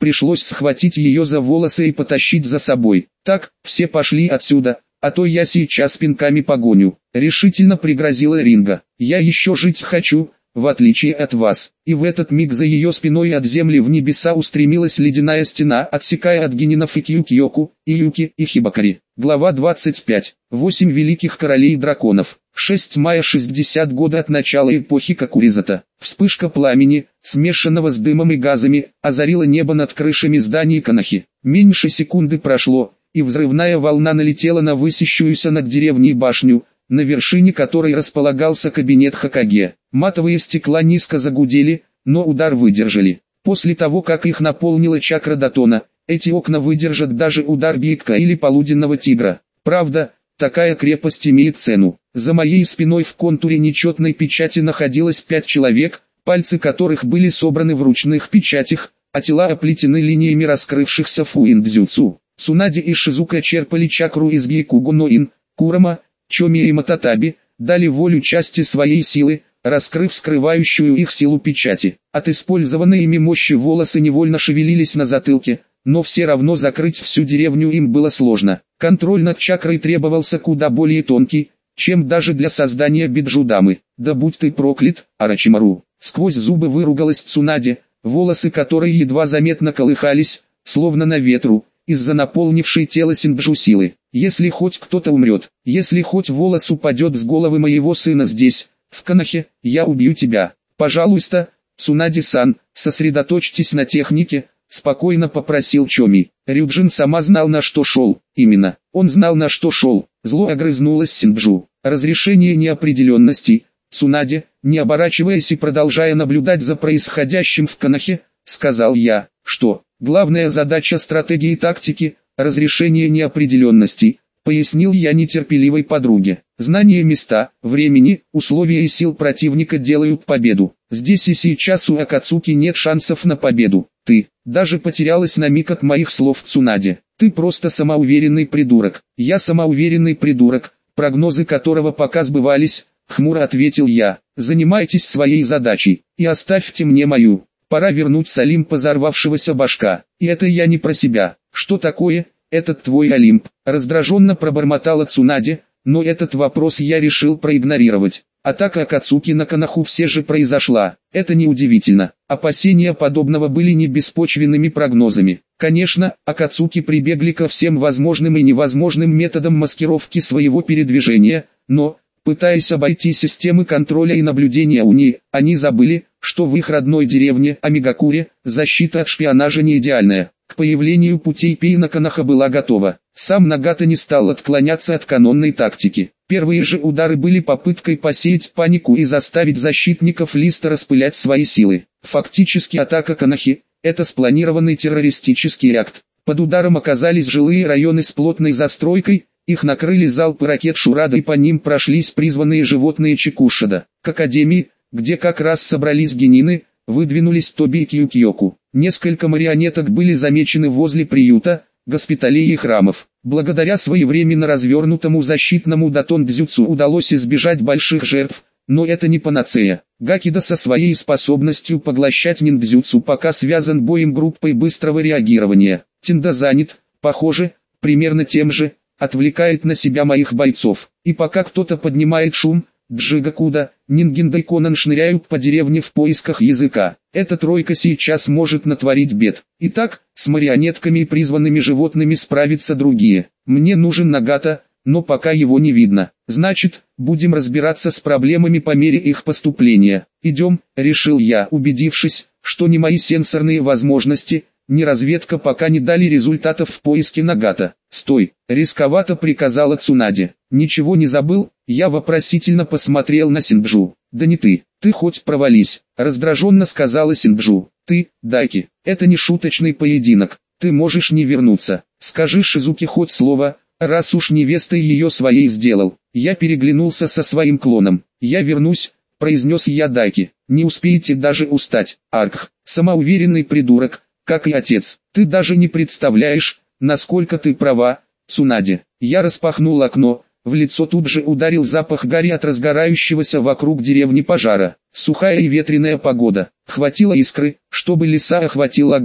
пришлось схватить ее за волосы и потащить за собой. Так, все пошли отсюда, а то я сейчас пинками погоню. Решительно пригрозила Ринга. Я еще жить хочу, в отличие от вас. И в этот миг за ее спиной от земли в небеса устремилась ледяная стена, отсекая от генинов и Кью-Кьёку, и Юки, и Хибакари. Глава двадцать пять. Восемь великих королей драконов. шестого мая шестьдесят года от начала эпохи Кокуризата. Вспышка пламени, смешанного с дымом и газами, озарила небо над крышами зданий Канахи. Меньше секунды прошло, и взрывная волна налетела на высящуюся над деревней башню, на вершине которой располагался кабинет Хокаге. Матовые стекла низко загудели, но удар выдержали. После того, как их наполнила чакра Датона, эти окна выдержат даже удар Бигка или полуденного тигра. Правда, такая крепость имеет цену. За моей спиной в контуре нечетной печати находилось пять человек, пальцы которых были собраны в ручных печатях, а тела оплетены линиями раскрывшихся фуиндзюцу. Цунади и Шизука черпали чакру из Гейкуго Ноин, Курама, Чоми и Мататаби, дали волю части своей силы, раскрыв скрывающую их силу печати. От использованной ими мощи волосы невольно шевелились на затылке, но все равно закрыть всю деревню им было сложно. Контроль над чакрой требовался куда более тонкий, чем даже для создания биджудамы. «Да будь ты проклят, Орочимару!» Сквозь зубы выругалась Цунади, волосы которой едва заметно колыхались, словно на ветру, из-за наполнившей тело Синджу силы. «Если хоть кто-то умрет, если хоть волос упадет с головы моего сына здесь, в Канахе, я убью тебя. Пожалуйста, Цунади-сан, сосредоточьтесь на технике», — спокойно попросил Чоми. Рюджин сама знал, на что шел. Именно, он знал, на что шел. Зло огрызнулась Синджу. «Разрешение неопределенности». Цунади, не оборачиваясь и продолжая наблюдать за происходящим в Канахе, сказал я, что главная задача стратегии и тактики – разрешение неопределенности, пояснил я нетерпеливой подруге. Знание места, времени, условия и сил противника делают победу. Здесь и сейчас у Акацуки нет шансов на победу. Ты даже потерялась на миг от моих слов, Цунади. Ты просто самоуверенный придурок. Я самоуверенный придурок, прогнозы которого пока сбывались, хмуро ответил я. Занимайтесь своей задачей и оставьте мне мою. Пора вернуть с Олимпа взорвавшегося башка. И это я не про себя. Что такое этот твой Олимп? Раздраженно пробормотала Цунади, но этот вопрос я решил проигнорировать. Атака Акацуки на Канаху все же произошла. Это неудивительно. Опасения подобного были не беспочвенными прогнозами. Конечно, Акацуки прибегли ко всем возможным и невозможным методам маскировки своего передвижения, но, пытаясь обойти системы контроля и наблюдения УНИ, они забыли, что в их родной деревне, Амигакуре, защита от шпионажа не идеальная. К появлению путей Пейна Канаха была готова. Сам Нагата не стал отклоняться от канонной тактики. Первые же удары были попыткой посеять панику и заставить защитников Листа распылять свои силы. Фактически атака Канахи – это спланированный террористический акт. Под ударом оказались жилые районы с плотной застройкой, их накрыли залпы ракет Шурада и по ним прошлись призванные животные Чикушада. К Академии, где как раз собрались генины, выдвинулись Тоби и Кью-Кьёку. Несколько марионеток были замечены возле приюта, госпиталей и храмов. Благодаря своевременно развернутому защитному датон-дзюцу удалось избежать больших жертв, но это не панацея. Гакида со своей способностью поглощать ниндзюцу пока связан боем группой быстрого реагирования. Тинда занят, похоже, примерно тем же, отвлекает на себя моих бойцов. И пока кто-то поднимает шум, Джигакуда, Нингинда и Конан шныряют по деревне в поисках языка. Эта тройка сейчас может натворить бед. Итак, с марионетками и призванными животными справятся другие. Мне нужен Нагата, но пока его не видно. Значит, будем разбираться с проблемами по мере их поступления. Идем, решил я, убедившись, что ни мои сенсорные возможности, ни разведка пока не дали результатов в поиске Нагата. «Стой!» — рисковато приказала Цунади. «Ничего не забыл?» Я вопросительно посмотрел на Синджу. «Да не ты, ты хоть провались!» — раздраженно сказала Синджу. «Ты, Дайки, это не шуточный поединок, ты можешь не вернуться. Скажи Шизуке хоть слово, раз уж невестой ее своей сделал». Я переглянулся со своим клоном. «Я вернусь», — произнес я Дайки. «Не успеете даже устать, Аркх, самоуверенный придурок, как и отец. Ты даже не представляешь, насколько ты права, Цунади». Я распахнул окно, в лицо тут же ударил запах гари от разгорающегося вокруг деревни пожара. Сухая и ветреная погода. Хватило искры, чтобы леса охватил огонь.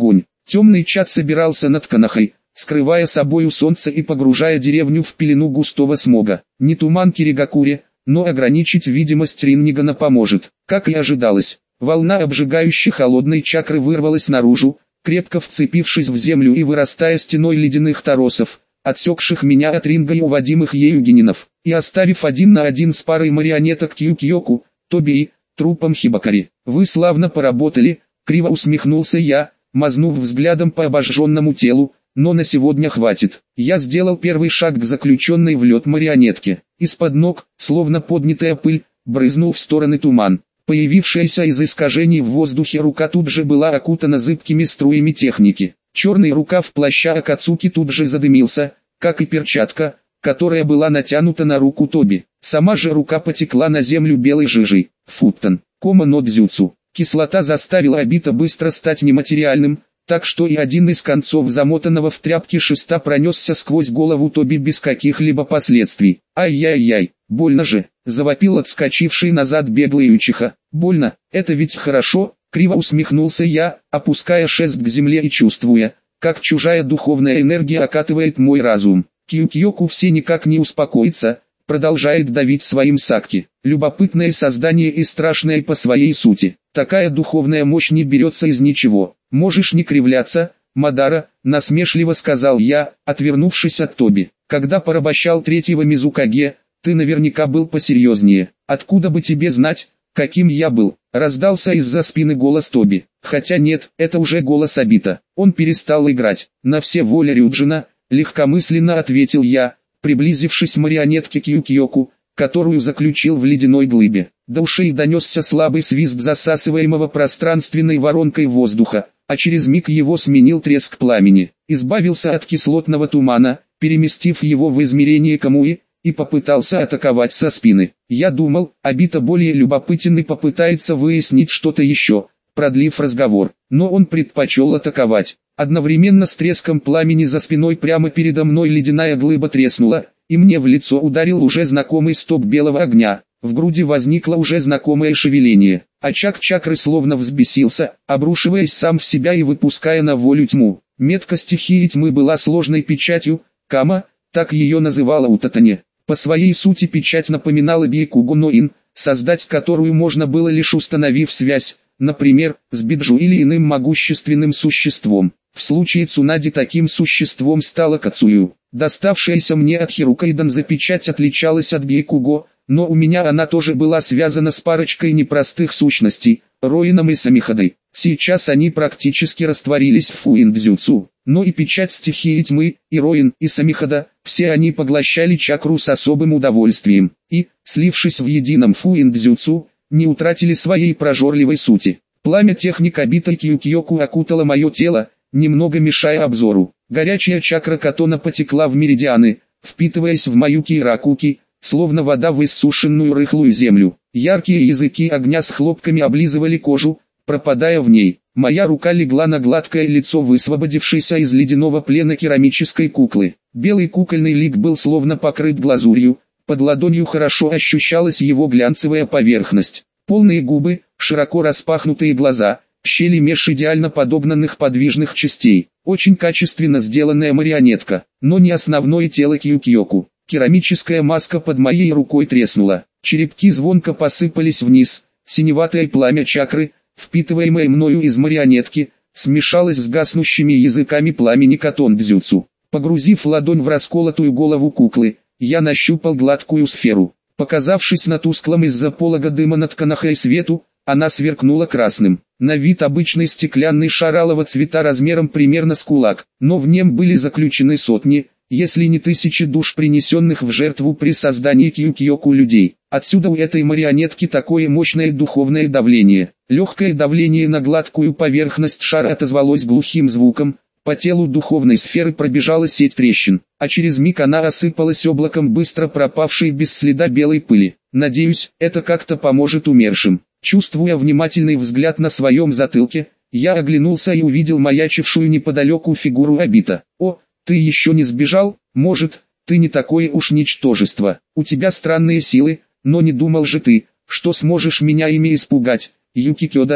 Темный чад собирался над Канахой, скрывая собою солнце и погружая деревню в пелену густого смога. Не туман Киригакуре, но ограничить видимость Рингана поможет. Как и ожидалось, волна обжигающей холодной чакры вырвалась наружу, крепко вцепившись в землю и вырастая стеной ледяных торосов, отсекших меня от ринга и уводимых ею генинов, и оставив один на один с парой марионеток Кьюкьёку, Тоби и трупом Хибакари. «Вы славно поработали», — криво усмехнулся я, мазнув взглядом по обожженному телу, «но на сегодня хватит». Я сделал первый шаг к заключенной в лед марионетке. Из-под ног, словно поднятая пыль, брызнул в стороны туман. Появившаяся из искажений в воздухе рука тут же была окутана зыбкими струями техники. Черный рукав плаща Акацуки тут же задымился, как и перчатка, которая была натянута на руку Тоби. Сама же рука потекла на землю белой жижей. Футтан, кома но дзюцу. Кислота заставила Обита быстро стать нематериальным, так что и один из концов замотанного в тряпки шеста пронесся сквозь голову Тоби без каких-либо последствий. «Ай-яй-яй, больно же!» — завопил отскочивший назад беглый Учиха. «Больно, это ведь хорошо!» — криво усмехнулся я, опуская шест к земле и чувствуя, как чужая духовная энергия окатывает мой разум. Кьюкьёку все никак не успокоится, продолжает давить своим сакки. Любопытное создание и страшное по своей сути. Такая духовная мощь не берется из ничего. «Можешь не кривляться, Мадара», — насмешливо сказал я, отвернувшись от Тоби. «Когда порабощал третьего Мизукаге, ты наверняка был посерьезнее. Откуда бы тебе знать, каким я был?» — раздался из-за спины голос Тоби. Хотя нет, это уже голос Обита. Он перестал играть. «На все воля Рюджина», — легкомысленно ответил я, приблизившись к марионетке Кьюкьёку, которую заключил в ледяной глыбе. До ушей донесся слабый свист засасываемого пространственной воронкой воздуха, а через миг его сменил треск пламени. Избавился от кислотного тумана, переместив его в измерение Камуи, и попытался атаковать со спины. Я думал, Обита более любопытен и попытается выяснить что-то еще, продлив разговор, но он предпочел атаковать. Одновременно с треском пламени за спиной прямо передо мной ледяная глыба треснула, и мне в лицо ударил уже знакомый столб белого огня. В груди возникло уже знакомое шевеление. Очаг чакры словно взбесился, обрушиваясь сам в себя и выпуская на волю тьму. Метка стихии тьмы была сложной печатью, Кама, так ее называла Утатане. По своей сути печать напоминала Бейкугу Ноин, создать которую можно было лишь установив связь, например, с Биджу или иным могущественным существом. В случае Цунади таким существом стала Кацую. Доставшаяся мне от Хирукайдан печать отличалась от Бейкуго, но у меня она тоже была связана с парочкой непростых сущностей, Роином и Самихадой. Сейчас они практически растворились в Фуиндзюцу, но и печать стихии тьмы, и Роин, и Самихада, все они поглощали чакру с особым удовольствием, и, слившись в едином Фуиндзюцу, не утратили своей прожорливой сути. Пламя техник Обита Кьюкьёку окутало мое тело, немного мешая обзору. Горячая чакра Катона потекла в меридианы, впитываясь в мою Киракуки, словно вода в иссушенную рыхлую землю. Яркие языки огня с хлопками облизывали кожу, пропадая в ней. Моя рука легла на гладкое лицо высвободившейся из ледяного плена керамической куклы. Белый кукольный лик был словно покрыт глазурью, под ладонью хорошо ощущалась его глянцевая поверхность. Полные губы, широко распахнутые глаза, щели меж идеально подогнанных подвижных частей. Очень качественно сделанная марионетка, но не основное тело Кьюкьёку. Керамическая маска под моей рукой треснула. Черепки звонко посыпались вниз. Синеватое пламя чакры, впитываемое мною из марионетки, смешалось с гаснущими языками пламени Катондзюцу. Погрузив ладонь в расколотую голову куклы, я нащупал гладкую сферу. Показавшись на тусклом из-за полога дыма над Канахой свету, она сверкнула красным. На вид обычный стеклянный шар алого цвета размером примерно с кулак, но в нем были заключены сотни, если не тысячи душ, принесенных в жертву при создании Кьюкьёку людей. Отсюда у этой марионетки такое мощное духовное давление. Легкое давление на гладкую поверхность шара отозвалось глухим звуком, по телу духовной сферы пробежала сеть трещин, а через миг она осыпалась облаком быстро пропавшей без следа белой пыли. Надеюсь, это как-то поможет умершим. Чувствуя внимательный взгляд на своем затылке, я оглянулся и увидел маячившую неподалеку фигуру Обита. «О, ты еще не сбежал? Может, ты не такое уж ничтожество. У тебя странные силы, но не думал же ты, что сможешь меня ими испугать, Юкикёда», —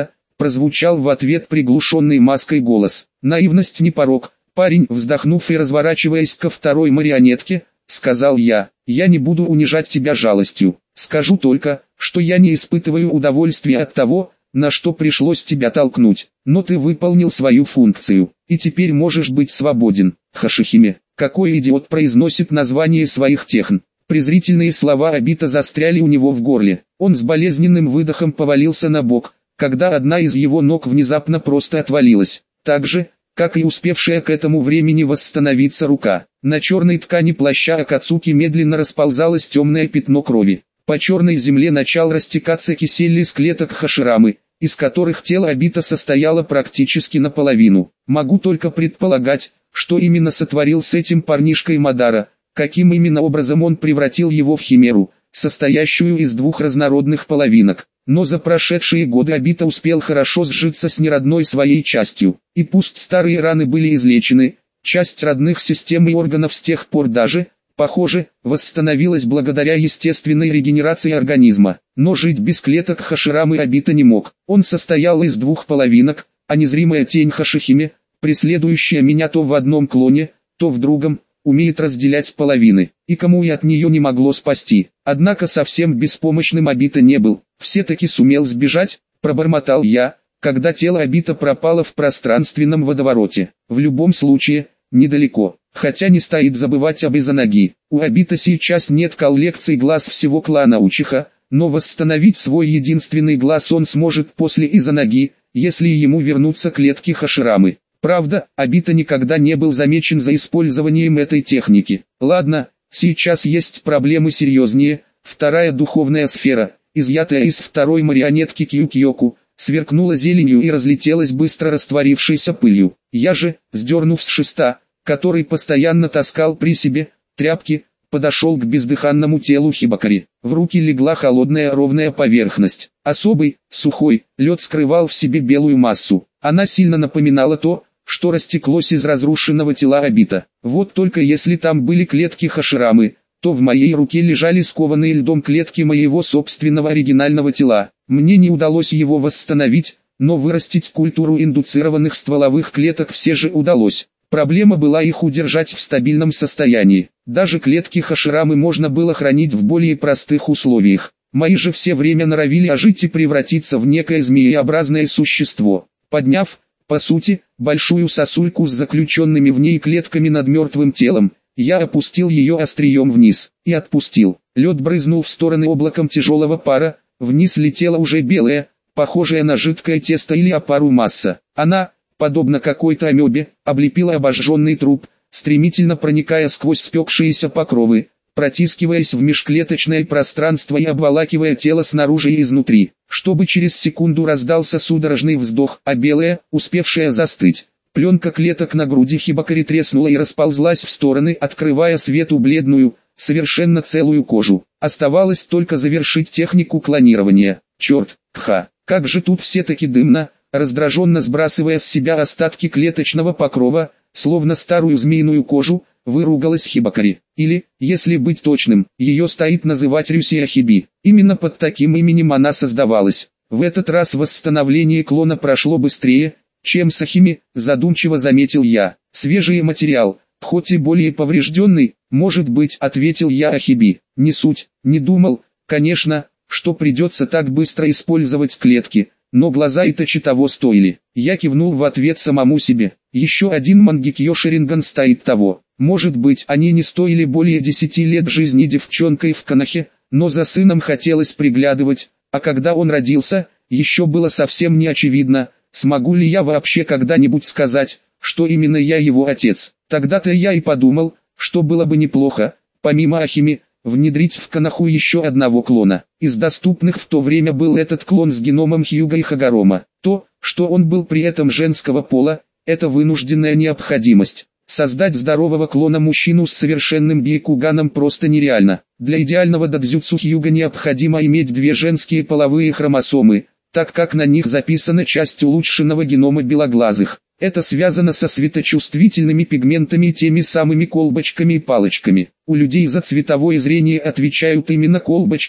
прозвучал в ответ приглушенный маской голос. Наивность не порок. Парень, вздохнув и разворачиваясь ко второй марионетке, сказал я: «Я не буду унижать тебя жалостью. Скажу только, что я не испытываю удовольствия от того, на что пришлось тебя толкнуть. Но ты выполнил свою функцию, и теперь можешь быть свободен». Хашихиме, какой идиот произносит название своих техн. Презрительные слова Обита застряли у него в горле. Он с болезненным выдохом повалился на бок, когда одна из его ног внезапно просто отвалилась. Так же, как и успевшая к этому времени восстановиться рука. На черной ткани плаща Акацуки медленно расползалось темное пятно крови. По черной земле начал растекаться кисель из клеток Хаширамы, из которых тело Обита состояло практически наполовину. Могу только предполагать, что именно сотворил с этим парнишкой Мадара, каким именно образом он превратил его в химеру, состоящую из двух разнородных половинок. Но за прошедшие годы Обита успел хорошо сжиться с неродной своей частью, и пусть старые раны были излечены, часть родных систем и органов с тех пор даже, похоже, восстановилась благодаря естественной регенерации организма. Но жить без клеток Хаширамы Обита не мог. Он состоял из двух половинок, а незримая тень Хашихиме, преследующая меня то в одном клоне, то в другом, умеет разделять половины, и кому и от нее не могло спасти. Однако совсем беспомощным Обита не был. Все-таки сумел сбежать, пробормотал я, когда тело Обита пропало в пространственном водовороте. В любом случае, недалеко. Хотя не стоит забывать об Изанаги. У Обита сейчас нет коллекций глаз всего клана Учиха, но восстановить свой единственный глаз он сможет после Изанаги, если ему вернутся клетки Хаширамы. Правда, Обита никогда не был замечен за использованием этой техники. Ладно, сейчас есть проблемы серьезнее. Вторая духовная сфера, изъятая из второй марионетки Кью-Кьёку, сверкнула зеленью и разлетелась быстро растворившейся пылью. Я же, сдернув с шеста, который постоянно таскал при себе, тряпки, подошел к бездыханному телу Хибакари. В руки легла холодная ровная поверхность. Особый, сухой, лед скрывал в себе белую массу. Она сильно напоминала то, что растеклось из разрушенного тела Обита. Вот только если там были клетки Хаширамы, то в моей руке лежали скованные льдом клетки моего собственного оригинального тела. Мне не удалось его восстановить, но вырастить культуру индуцированных стволовых клеток все же удалось. Проблема была их удержать в стабильном состоянии. Даже клетки Хаширамы можно было хранить в более простых условиях. Мои же все время норовили ожить и превратиться в некое змееобразное существо. Подняв, по сути, большую сосульку с заключенными в ней клетками над мертвым телом, я опустил ее острием вниз, и отпустил. Лед брызнул в стороны облаком тяжелого пара, вниз летела уже белая, похожая на жидкое тесто или опару масса. Она, подобно какой-то амебе, облепила обожженный труп, стремительно проникая сквозь спекшиеся покровы, протискиваясь в межклеточное пространство и обволакивая тело снаружи и изнутри, чтобы через секунду раздался судорожный вздох, а белая, успевшая застыть, пленка клеток на груди Хибакари треснула и расползлась в стороны, открывая свету бледную, совершенно целую кожу. Оставалось только завершить технику клонирования. Черт, ха, как же тут все-таки дымно, раздраженно сбрасывая с себя остатки клеточного покрова, словно старую змеиную кожу, выругалась Хибакари. Или, если быть точным, ее стоит называть Рюсия Хиби. Именно под таким именем она создавалась. В этот раз восстановление клона прошло быстрее, чем с Ахими, задумчиво заметил я. Свежий материал, хоть и более поврежденный, может быть, ответил я Ахиби. Не суть, не думал, конечно, что придется так быстро использовать клетки, но глаза Итачи того стоили. Я кивнул в ответ самому себе. Еще один Мангекьё Шеринган стоит того. Может быть, они не стоили более десяти лет жизни девчонкой в Канахе, но за сыном хотелось приглядывать, а когда он родился, еще было совсем не очевидно, смогу ли я вообще когда-нибудь сказать, что именно я его отец. Тогда-то я и подумал, что было бы неплохо, помимо Ахими, внедрить в Канаху еще одного клона. Из доступных в то время был этот клон с геномом Хьюга и Хагарома. То, что он был при этом женского пола, это вынужденная необходимость. Создать здорового клона-мужчину с совершенным бейкуганом просто нереально. Для идеального дадзюцу Хьюга необходимо иметь две женские половые хромосомы, так как на них записана часть улучшенного генома белоглазых. Это связано со светочувствительными пигментами и теми самыми колбочками и палочками. У людей за цветовое зрение отвечают именно колбочки,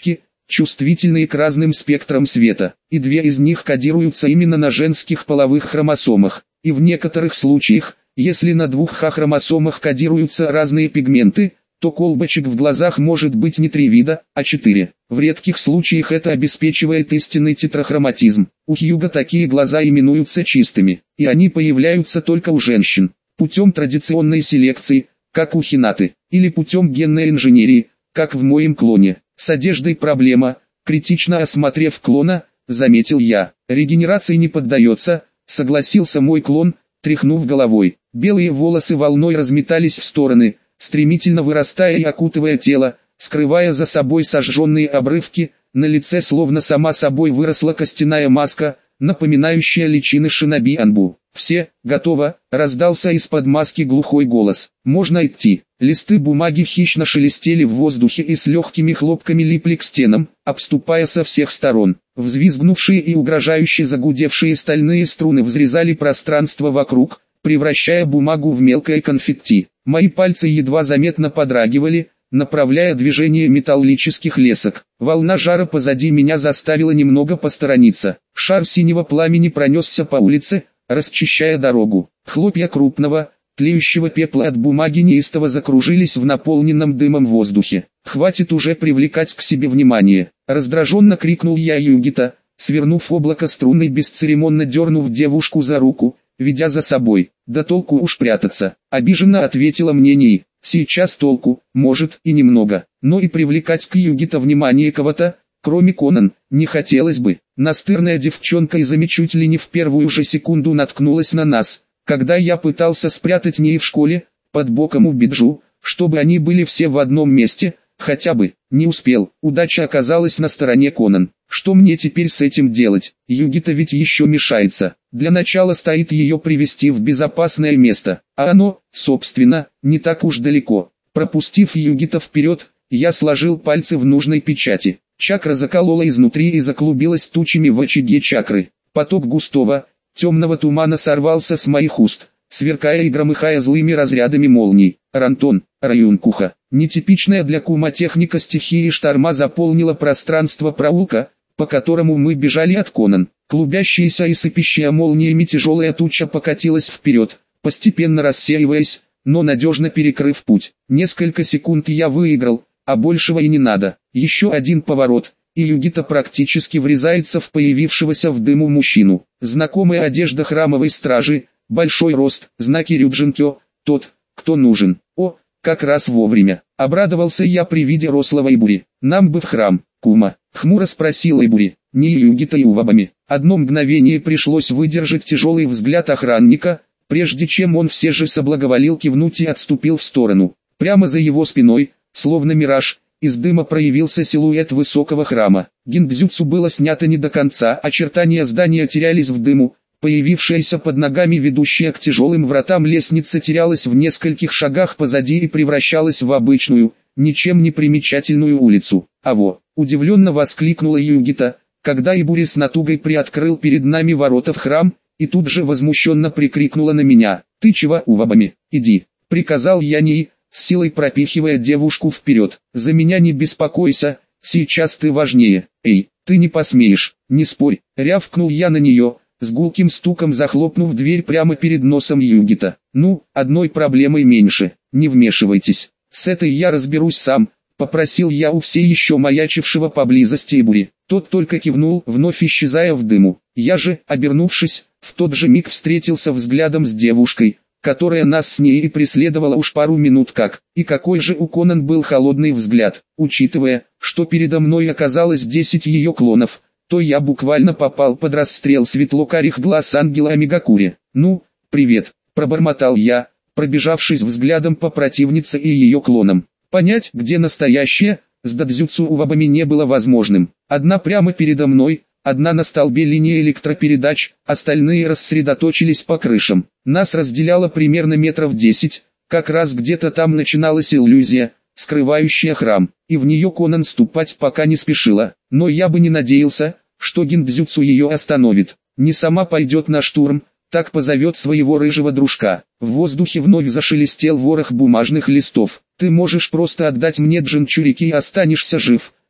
чувствительные к разным спектрам света, и две из них кодируются именно на женских половых хромосомах, и в некоторых случаях, если на двух Х-хромосомах кодируются разные пигменты, то колбочек в глазах может быть не три вида, а четыре. В редких случаях это обеспечивает истинный тетрахроматизм. У Хьюга такие глаза именуются чистыми, и они появляются только у женщин, путем традиционной селекции, как у Хинаты, или путем генной инженерии, как в моем клоне. С одеждой проблема, критично осмотрев клона, заметил я. Регенерации не поддается, согласился мой клон, тряхнув головой. Белые волосы волной разметались в стороны, стремительно вырастая и окутывая тело, скрывая за собой сожженные обрывки. На лице словно сама собой выросла костяная маска, напоминающая личины шиноби Анбу. «Все, готово», — раздался из-под маски глухой голос. «Можно идти». Листы бумаги хищно шелестели в воздухе и с легкими хлопками липли к стенам, обступая со всех сторон. Взвизгнувшие и угрожающе загудевшие стальные струны взрезали пространство вокруг, превращая бумагу в мелкое конфетти. Мои пальцы едва заметно подрагивали, направляя движение металлических лесок. Волна жара позади меня заставила немного посторониться. Шар синего пламени пронесся по улице, расчищая дорогу. Хлопья крупного, тлеющего пепла от бумаги неистово закружились в наполненном дымом воздухе. «Хватит уже привлекать к себе внимание!» Раздраженно крикнул я Югита, свернув облако струн и бесцеремонно дернув девушку за руку, ведя за собой. «Да толку уж прятаться!» Обиженно ответила мне Nii. «Сейчас толку, может, и немного, но и привлекать к Югита внимание кого-то, кроме Конан, не хотелось бы». Настырная девчонка из-за чуть ли не в первую же секунду наткнулась на нас, когда я пытался спрятать Nii в школе, под боком у Биджу, чтобы они были все в одном месте, хотя бы. Не успел, удача оказалась на стороне Конан. Что мне теперь с этим делать? Югита ведь еще мешается. Для начала стоит ее привести в безопасное место, а оно, собственно, не так уж далеко. Пропустив Югита вперед, я сложил пальцы в нужной печати. Чакра заколола изнутри и заклубилась тучами в очаге чакры. Поток густого, темного тумана сорвался с моих уст, сверкая и громыхая злыми разрядами молний. Рантон, Раюнкуха. Нетипичная для Кума техника стихии шторма заполнила пространство проулка, по которому мы бежали от Конан. Клубящаяся и сыпящая молниями тяжелая туча покатилась вперед, постепенно рассеиваясь, но надежно перекрыв путь. Несколько секунд я выиграл, а большего и не надо. Еще один поворот, и Югита практически врезается в появившегося в дыму мужчину. Знакомая одежда храмовой стражи, большой рост, знаки Рюджинкё, тот, кто нужен. О, как раз вовремя. Обрадовался я при виде рослого Ибури. «Нам бы в храм, Кума», — хмуро спросил Ибури. «Не Югита и Увабами». Одно мгновение пришлось выдержать тяжелый взгляд охранника, прежде чем он все же соблаговолил кивнуть и отступил в сторону. Прямо за его спиной, словно мираж, из дыма проявился силуэт высокого храма. Гиндзюцу было снято не до конца, очертания здания терялись в дыму, появившаяся под ногами ведущая к тяжелым вратам лестница терялась в нескольких шагах позади и превращалась в обычную, ничем не примечательную улицу. «Аво!» — удивленно воскликнула Югита, когда Ибури с натугой приоткрыл перед нами ворота в храм, и тут же возмущенно прикрикнула на меня. «Ты чего, Увабами? Иди!» — приказал я Nii, с силой пропихивая девушку вперед. «За меня не беспокойся, сейчас ты важнее. Эй, ты не посмеешь, не спорь!» — рявкнул я на нее, с гулким стуком захлопнув дверь прямо перед носом Югита. «Ну, одной проблемой меньше, не вмешивайтесь. С этой я разберусь сам», — попросил я у все еще маячившего поблизости Ибури. Тот только кивнул, вновь исчезая в дыму. Я же, обернувшись, в тот же миг встретился взглядом с девушкой, которая нас с ней и преследовала уж пару минут как. И какой же у Конан был холодный взгляд, учитывая, что передо мной оказалось десять ее клонов, то я буквально попал под расстрел светло-карих глаз ангела Амигакури. «Ну, привет», — пробормотал я, пробежавшись взглядом по противнице и ее клонам. Понять, где настоящее, с дадзюцу Увабами не было возможным. Одна прямо передо мной, одна на столбе линии электропередач, остальные рассредоточились по крышам. Нас разделяло примерно метров десять, как раз где-то там начиналась иллюзия, скрывающая храм, и в нее Конан ступать пока не спешила. Но я бы не надеялся, что гиндзюцу ее остановит. Не сама пойдет на штурм, так позовет своего рыжего дружка. В воздухе вновь зашелестел ворох бумажных листов. «Ты можешь просто отдать мне джинчурики и останешься жив»,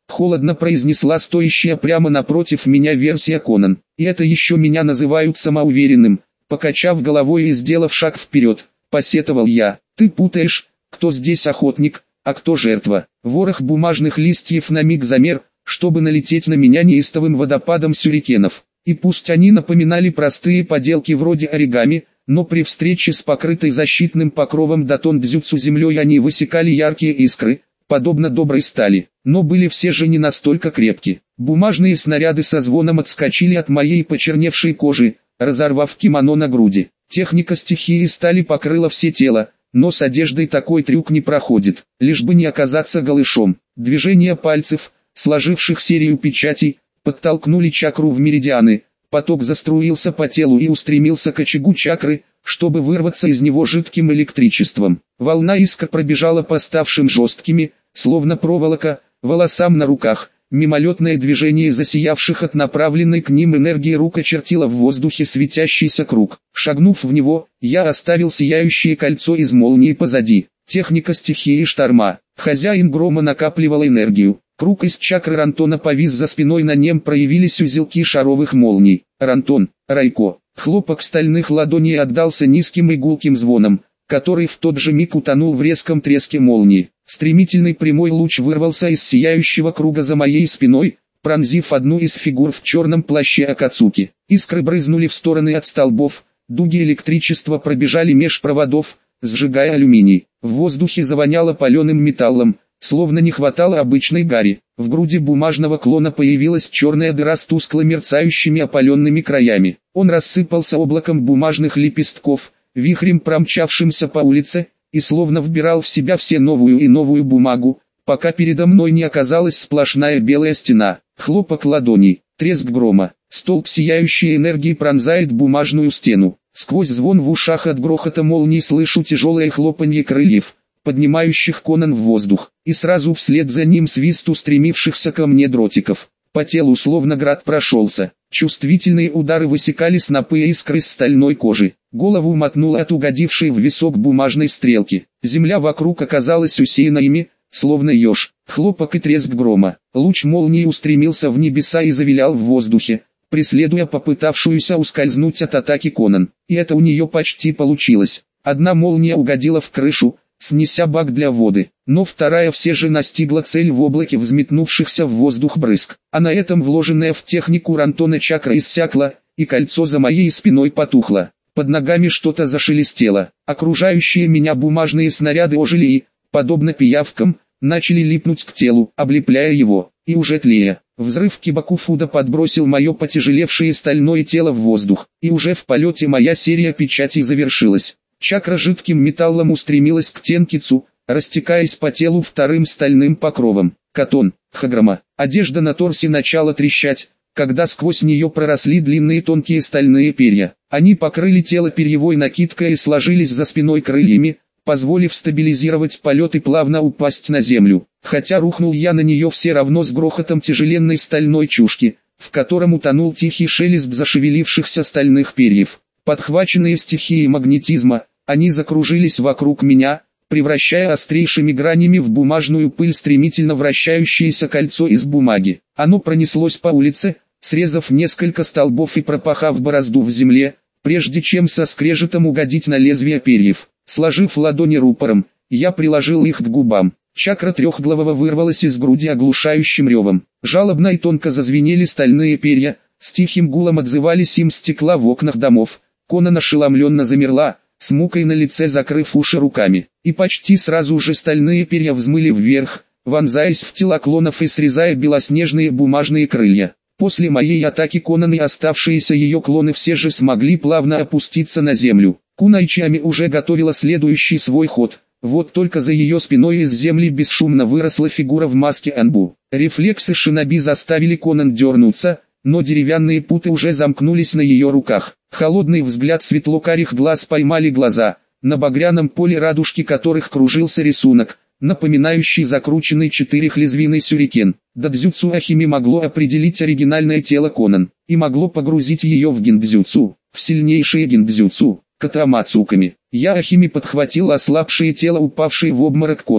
холодно произнесла стоящая прямо напротив меня версия Конан. И это еще меня называют самоуверенным. Покачав головой и сделав шаг вперед, посетовал я. Ты путаешь, кто здесь охотник, а кто жертва. Ворох бумажных листьев на миг замер, чтобы налететь на меня неистовым водопадом сюрикенов. И пусть они напоминали простые поделки вроде оригами, но при встрече с покрытой защитным покровом датон дзюцу землей они высекали яркие искры, подобно доброй стали, но были все же не настолько крепки. Бумажные снаряды со звоном отскочили от моей почерневшей кожи, разорвав кимоно на груди. Техника стихии стали покрыла все тело, но с одеждой такой трюк не проходит, лишь бы не оказаться голышом. Движения пальцев, сложивших серию печатей, подтолкнули чакру в меридианы, поток заструился по телу и устремился к очагу чакры, чтобы вырваться из него жидким электричеством. Волна искр пробежала по ставшим жесткими, словно проволока, волосам на руках. Мимолетное движение засиявших от направленной к ним энергии рук очертило в воздухе светящийся круг. Шагнув в него, я оставил сияющее кольцо из молнии позади. Техника стихии шторма. Хозяин грома накапливал энергию. Круг из чакры Рантона повис за спиной, на нем проявились узелки шаровых молний. Рантон, Райко. Хлопок стальных ладоней отдался низким и гулким звоном, который в тот же миг утонул в резком треске молнии. Стремительный прямой луч вырвался из сияющего круга за моей спиной, пронзив одну из фигур в черном плаще Акацуки. Искры брызнули в стороны от столбов, дуги электричества пробежали меж проводов, сжигая алюминий. В воздухе завоняло паленым металлом, словно не хватало обычной гари. В груди бумажного клона появилась черная дыра с тускло мерцающими опаленными краями. Он рассыпался облаком бумажных лепестков, вихрем промчавшимся по улице, и словно вбирал в себя все новую и новую бумагу, пока передо мной не оказалась сплошная белая стена. Хлопок ладоней, треск грома, столб сияющей энергии пронзает бумажную стену. Сквозь звон в ушах от грохота молний слышу тяжелое хлопанье крыльев, поднимающих Конан в воздух, и сразу вслед за ним свист устремившихся ко мне дротиков. По телу словно град прошелся, чувствительные удары высекали снопы искр из стальной кожи. Голову мотнуло от угодившей в висок бумажной стрелки. Земля вокруг оказалась усеяна ими, словно еж. Хлопок и треск грома. Луч молнии устремился в небеса и завилял в воздухе, преследуя попытавшуюся ускользнуть от атаки Конан. И это у нее почти получилось. Одна молния угодила в крышу, снеся бак для воды, но вторая все же настигла цель в облаке взметнувшихся в воздух брызг. А на этом вложенная в технику Рантона чакра иссякла, и кольцо за моей спиной потухло. Под ногами что-то зашелестело. Окружающие меня бумажные снаряды ожили и, подобно пиявкам, начали липнуть к телу, облепляя его, и уже тлея. Взрыв Кибакуфуда подбросил мое потяжелевшее стальное тело в воздух, и уже в полете моя серия печатей завершилась. Чакра жидким металлом устремилась к Тенкицу, растекаясь по телу вторым стальным покровом. Катон, Хаграма. Одежда на торсе начала трещать, когда сквозь нее проросли длинные тонкие стальные перья. Они покрыли тело перьевой накидкой и сложились за спиной крыльями, позволив стабилизировать полет и плавно упасть на землю. Хотя рухнул я на нее все равно с грохотом тяжеленной стальной чушки, в котором утонул тихий шелест зашевелившихся стальных перьев. Подхваченные стихией магнетизма, они закружились вокруг меня, превращая острейшими гранями в бумажную пыль стремительно вращающееся кольцо из бумаги. Оно пронеслось по улице, срезав несколько столбов и пропахав борозду в земле, прежде чем со скрежетом угодить на лезвие перьев. Сложив ладони рупором, я приложил их к губам. Чакра трехглавого вырвалась из груди оглушающим ревом. Жалобно и тонко зазвенели стальные перья, с тихим гулом отзывались им стекла в окнах домов. Конан ошеломленно замерла, с мукой на лице закрыв уши руками. И почти сразу же стальные перья взмыли вверх, вонзаясь в тела клонов и срезая белоснежные бумажные крылья. После моей атаки Конан и оставшиеся ее клоны все же смогли плавно опуститься на землю. Кунайчами уже готовила следующий свой ход. Вот только за ее спиной из земли бесшумно выросла фигура в маске Анбу. Рефлексы шиноби заставили Конан дернуться, но деревянные путы уже замкнулись на ее руках. Холодный взгляд светло-карих глаз поймали глаза, на багряном поле радужки которых кружился рисунок, напоминающий закрученный четырехлезвийный сюрикен. Дадзюцу Ахими могло определить оригинальное тело Конан, и могло погрузить ее в гиндзюцу, в сильнейшее гиндзюцу, катамацуками. Я Ахими подхватил ослабшее тело упавшей в обморок Конан.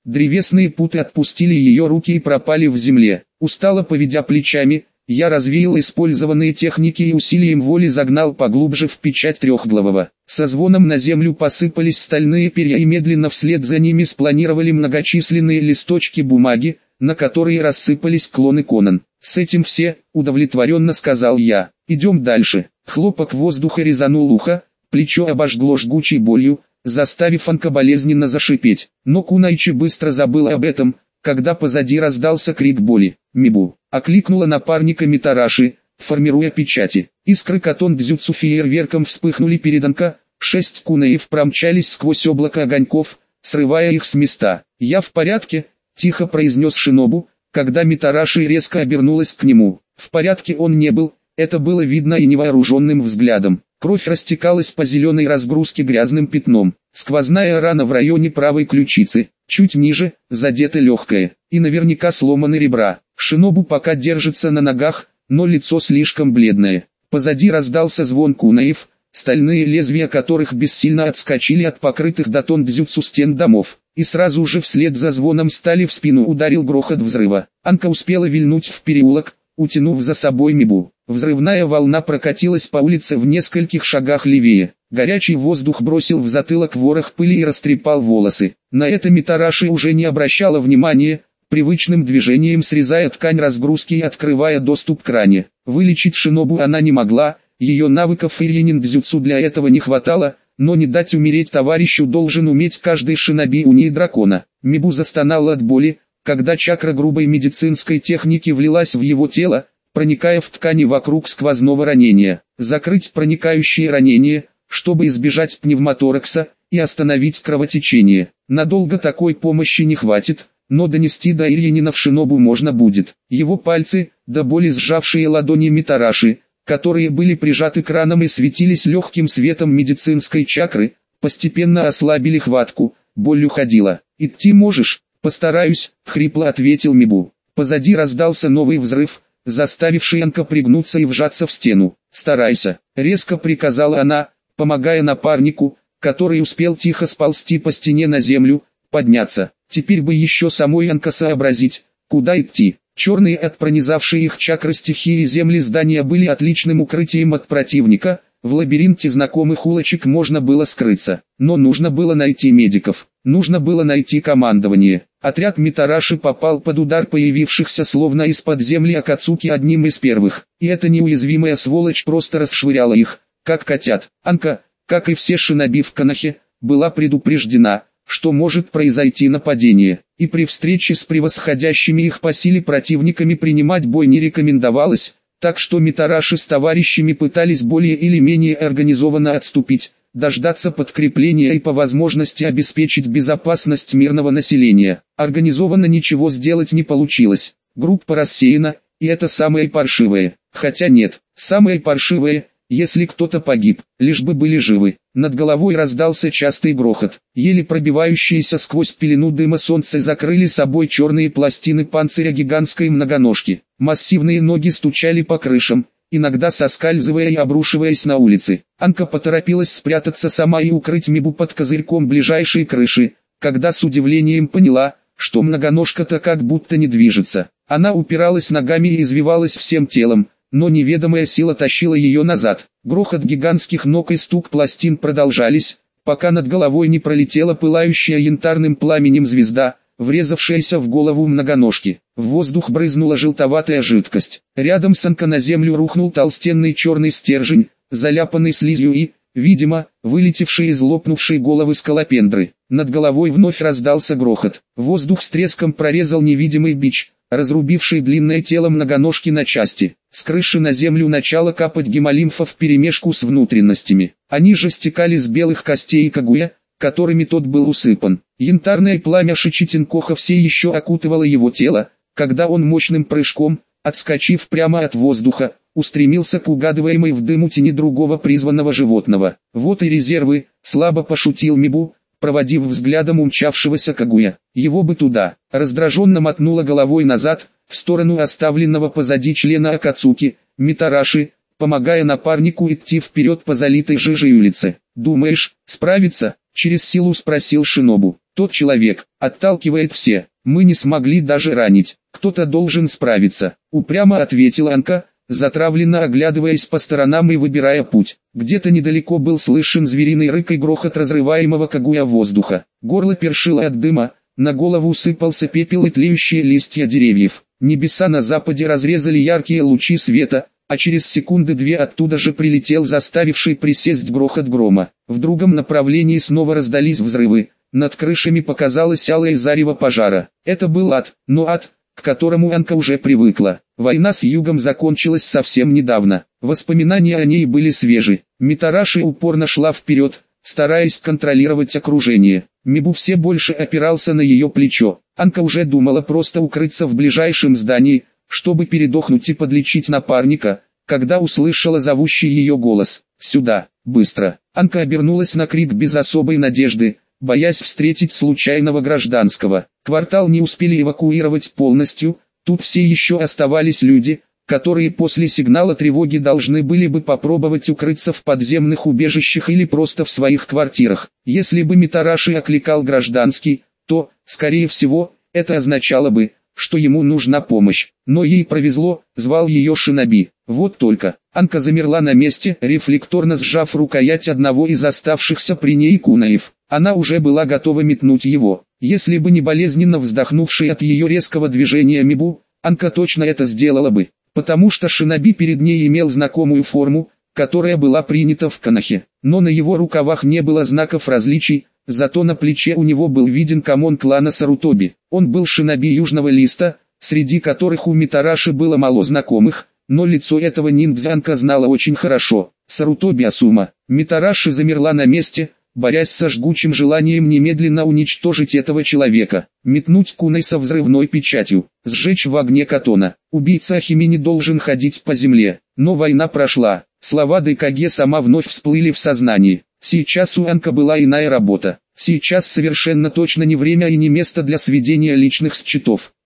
Древесные путы отпустили ее руки и пропали в земле. Устало поведя плечами, я развеял использованные техники и усилием воли загнал поглубже в печать трехглавого. Со звоном на землю посыпались стальные перья и медленно вслед за ними спланировали многочисленные листочки бумаги, на которые рассыпались клоны Конан. «С этим все», — удовлетворенно сказал я. «Идем дальше». Хлопок воздуха резанул ухо, плечо обожгло жгучей болью, заставив Анка болезненно зашипеть. Но Кунайчи быстро забыл об этом, когда позади раздался крик боли. «Мибу!» — окликнула напарника Митараши, формируя печати. Искры катон-дзюцу фейерверком вспыхнули перед Анка, шесть кунаев промчались сквозь облако огоньков, срывая их с места. «Я в порядке», — тихо произнес Шинобу, когда Митараши резко обернулась к нему. В порядке он не был, это было видно и невооруженным взглядом. Кровь растекалась по зеленой разгрузке грязным пятном. Сквозная рана в районе правой ключицы, чуть ниже, задета легкая, и наверняка сломаны ребра. Шинобу пока держится на ногах, но лицо слишком бледное. Позади раздался звон кунаев, стальные лезвия которых бессильно отскочили от покрытых датон дзюцу стен домов. И сразу же вслед за звоном стали в спину ударил грохот взрыва. Анка успела вильнуть в переулок, утянув за собой Мибу. Взрывная волна прокатилась по улице в нескольких шагах левее. Горячий воздух бросил в затылок ворох пыли и растрепал волосы. На это Митараши уже не обращала внимания, привычным движением срезая ткань разгрузки и открывая доступ к ране. Вылечить Шинобу она не могла, ее навыков фейринин-дзюцу для этого не хватало, но не дать умереть товарищу должен уметь каждый шиноби уни дракона. Мибу застонал от боли, когда чакра грубой медицинской техники влилась в его тело, проникая в ткани вокруг сквозного ранения. Закрыть проникающие ранения, чтобы избежать пневмоторакса и остановить кровотечение. Надолго такой помощи не хватит, но донести до Ирьянина в Шинобу можно будет. Его пальцы, до боли сжавшие ладони Митараши, которые были прижаты к ранам и светились легким светом медицинской чакры, постепенно ослабили хватку, боль уходила. «Идти можешь?» «Постараюсь», — хрипло ответил Мибу. Позади раздался новый взрыв, заставивший Анка пригнуться и вжаться в стену. «Старайся», — резко приказала она, помогая напарнику, который успел тихо сползти по стене на землю, подняться. Теперь бы еще самой Анка сообразить, куда идти. Черные от пронизавшей их чакры стихии земли здания были отличным укрытием от противника, в лабиринте знакомых улочек можно было скрыться, но нужно было найти медиков, нужно было найти командование. Отряд Митараши попал под удар появившихся словно из-под земли Акацуки одним из первых, и эта неуязвимая сволочь просто расшвыряла их, как котят. Анка, как и все шиноби в Канахе, была предупреждена, что может произойти нападение, и при встрече с превосходящими их по силе противниками принимать бой не рекомендовалось, так что Митараши с товарищами пытались более или менее организованно отступить, дождаться подкрепления и по возможности обеспечить безопасность мирного населения. Организованно ничего сделать не получилось, группа рассеяна, и это самое паршивое, хотя нет, самое паршивое, если кто-то погиб, лишь бы были живы. Над головой раздался частый грохот. Еле пробивающиеся сквозь пелену дыма солнца закрыли собой черные пластины панциря гигантской многоножки. Массивные ноги стучали по крышам, иногда соскальзывая и обрушиваясь на улицы. Анка поторопилась спрятаться сама и укрыть Мибу под козырьком ближайшей крыши, когда с удивлением поняла, что многоножка-то как будто не движется. Она упиралась ногами и извивалась всем телом, но неведомая сила тащила ее назад. Грохот гигантских ног и стук пластин продолжались, пока над головой не пролетела пылающая янтарным пламенем звезда, врезавшаяся в голову многоножки. В воздух брызнула желтоватая жидкость. Рядом с Анка на землю рухнул толстенный черный стержень, заляпанный слизью и, видимо, вылетевший из лопнувшей головы скалопендры. Над головой вновь раздался грохот. Воздух с треском прорезал невидимый бич, разрубивший длинное тело многоножки на части. С крыши на землю начало капать гемолимфа вперемешку с внутренностями. Они же стекали с белых костей Кагуя, которыми тот был усыпан. Янтарное пламя Шичитинкоха все еще окутывало его тело, когда он мощным прыжком, отскочив прямо от воздуха, устремился к угадываемой в дыму тени другого призванного животного. «Вот и резервы», — слабо пошутил Мибу, проводив взглядом умчавшегося Кагуя. «Его бы туда». Раздраженно мотнула головой назад, в сторону оставленного позади члена Акацуки, Митараши, помогая напарнику идти вперед по залитой жижей улице. «Думаешь, справится?» — через силу спросил Шинобу. Тот человек отталкивает все. Мы не смогли даже ранить. Кто-то должен справиться. Упрямо ответила Анка, затравленно оглядываясь по сторонам и выбирая путь. Где-то недалеко был слышен звериный рык и грохот разрываемого кагуя воздуха. Горло першило от дыма, на голову сыпался пепел и тлеющие листья деревьев. Небеса на западе разрезали яркие лучи света, а через секунды две оттуда же прилетел заставивший присесть грохот грома. В другом направлении снова раздались взрывы. Над крышами показалось алое зарево пожара. Это был ад, но ад, к которому Анка уже привыкла. Война с югом закончилась совсем недавно. Воспоминания о ней были свежи. Митараши упорно шла вперед, стараясь контролировать окружение. Мибу все больше опирался на ее плечо. Анка уже думала просто укрыться в ближайшем здании, чтобы передохнуть и подлечить напарника, когда услышала зовущий ее голос. «Сюда, быстро!» Анка обернулась на крик без особой надежды, боясь встретить случайного гражданского. Квартал не успели эвакуировать полностью, тут все еще оставались люди, которые после сигнала тревоги должны были бы попробовать укрыться в подземных убежищах или просто в своих квартирах. Если бы Митараши окликал гражданский, то, скорее всего, это означало бы, что ему нужна помощь. Но ей повезло, звал ее Шиноби. Вот только, Анка замерла на месте, рефлекторно сжав рукоять одного из оставшихся при ней кунаев. Она уже была готова метнуть его. Если бы не болезненно вздохнувший от ее резкого движения Мибу, Анка точно это сделала бы. Потому что Шиноби перед ней имел знакомую форму, которая была принята в Канахе. Но на его рукавах не было знаков различий, зато на плече у него был виден камон клана Сарутоби. Он был шиноби Южного Листа, среди которых у Митараши было мало знакомых, но лицо этого ниндзя Анка знала очень хорошо. Сарутоби Асума. Митараши замерла на месте, борясь со жгучим желанием немедленно уничтожить этого человека, метнуть кунай со взрывной печатью, сжечь в огне Катона. Убийца Ахими не должен ходить по земле. Но война прошла. Слова Дайкаге сама вновь всплыли в сознании. Сейчас у Анка была иная работа. Сейчас совершенно точно не время и не место для сведения личных счетов.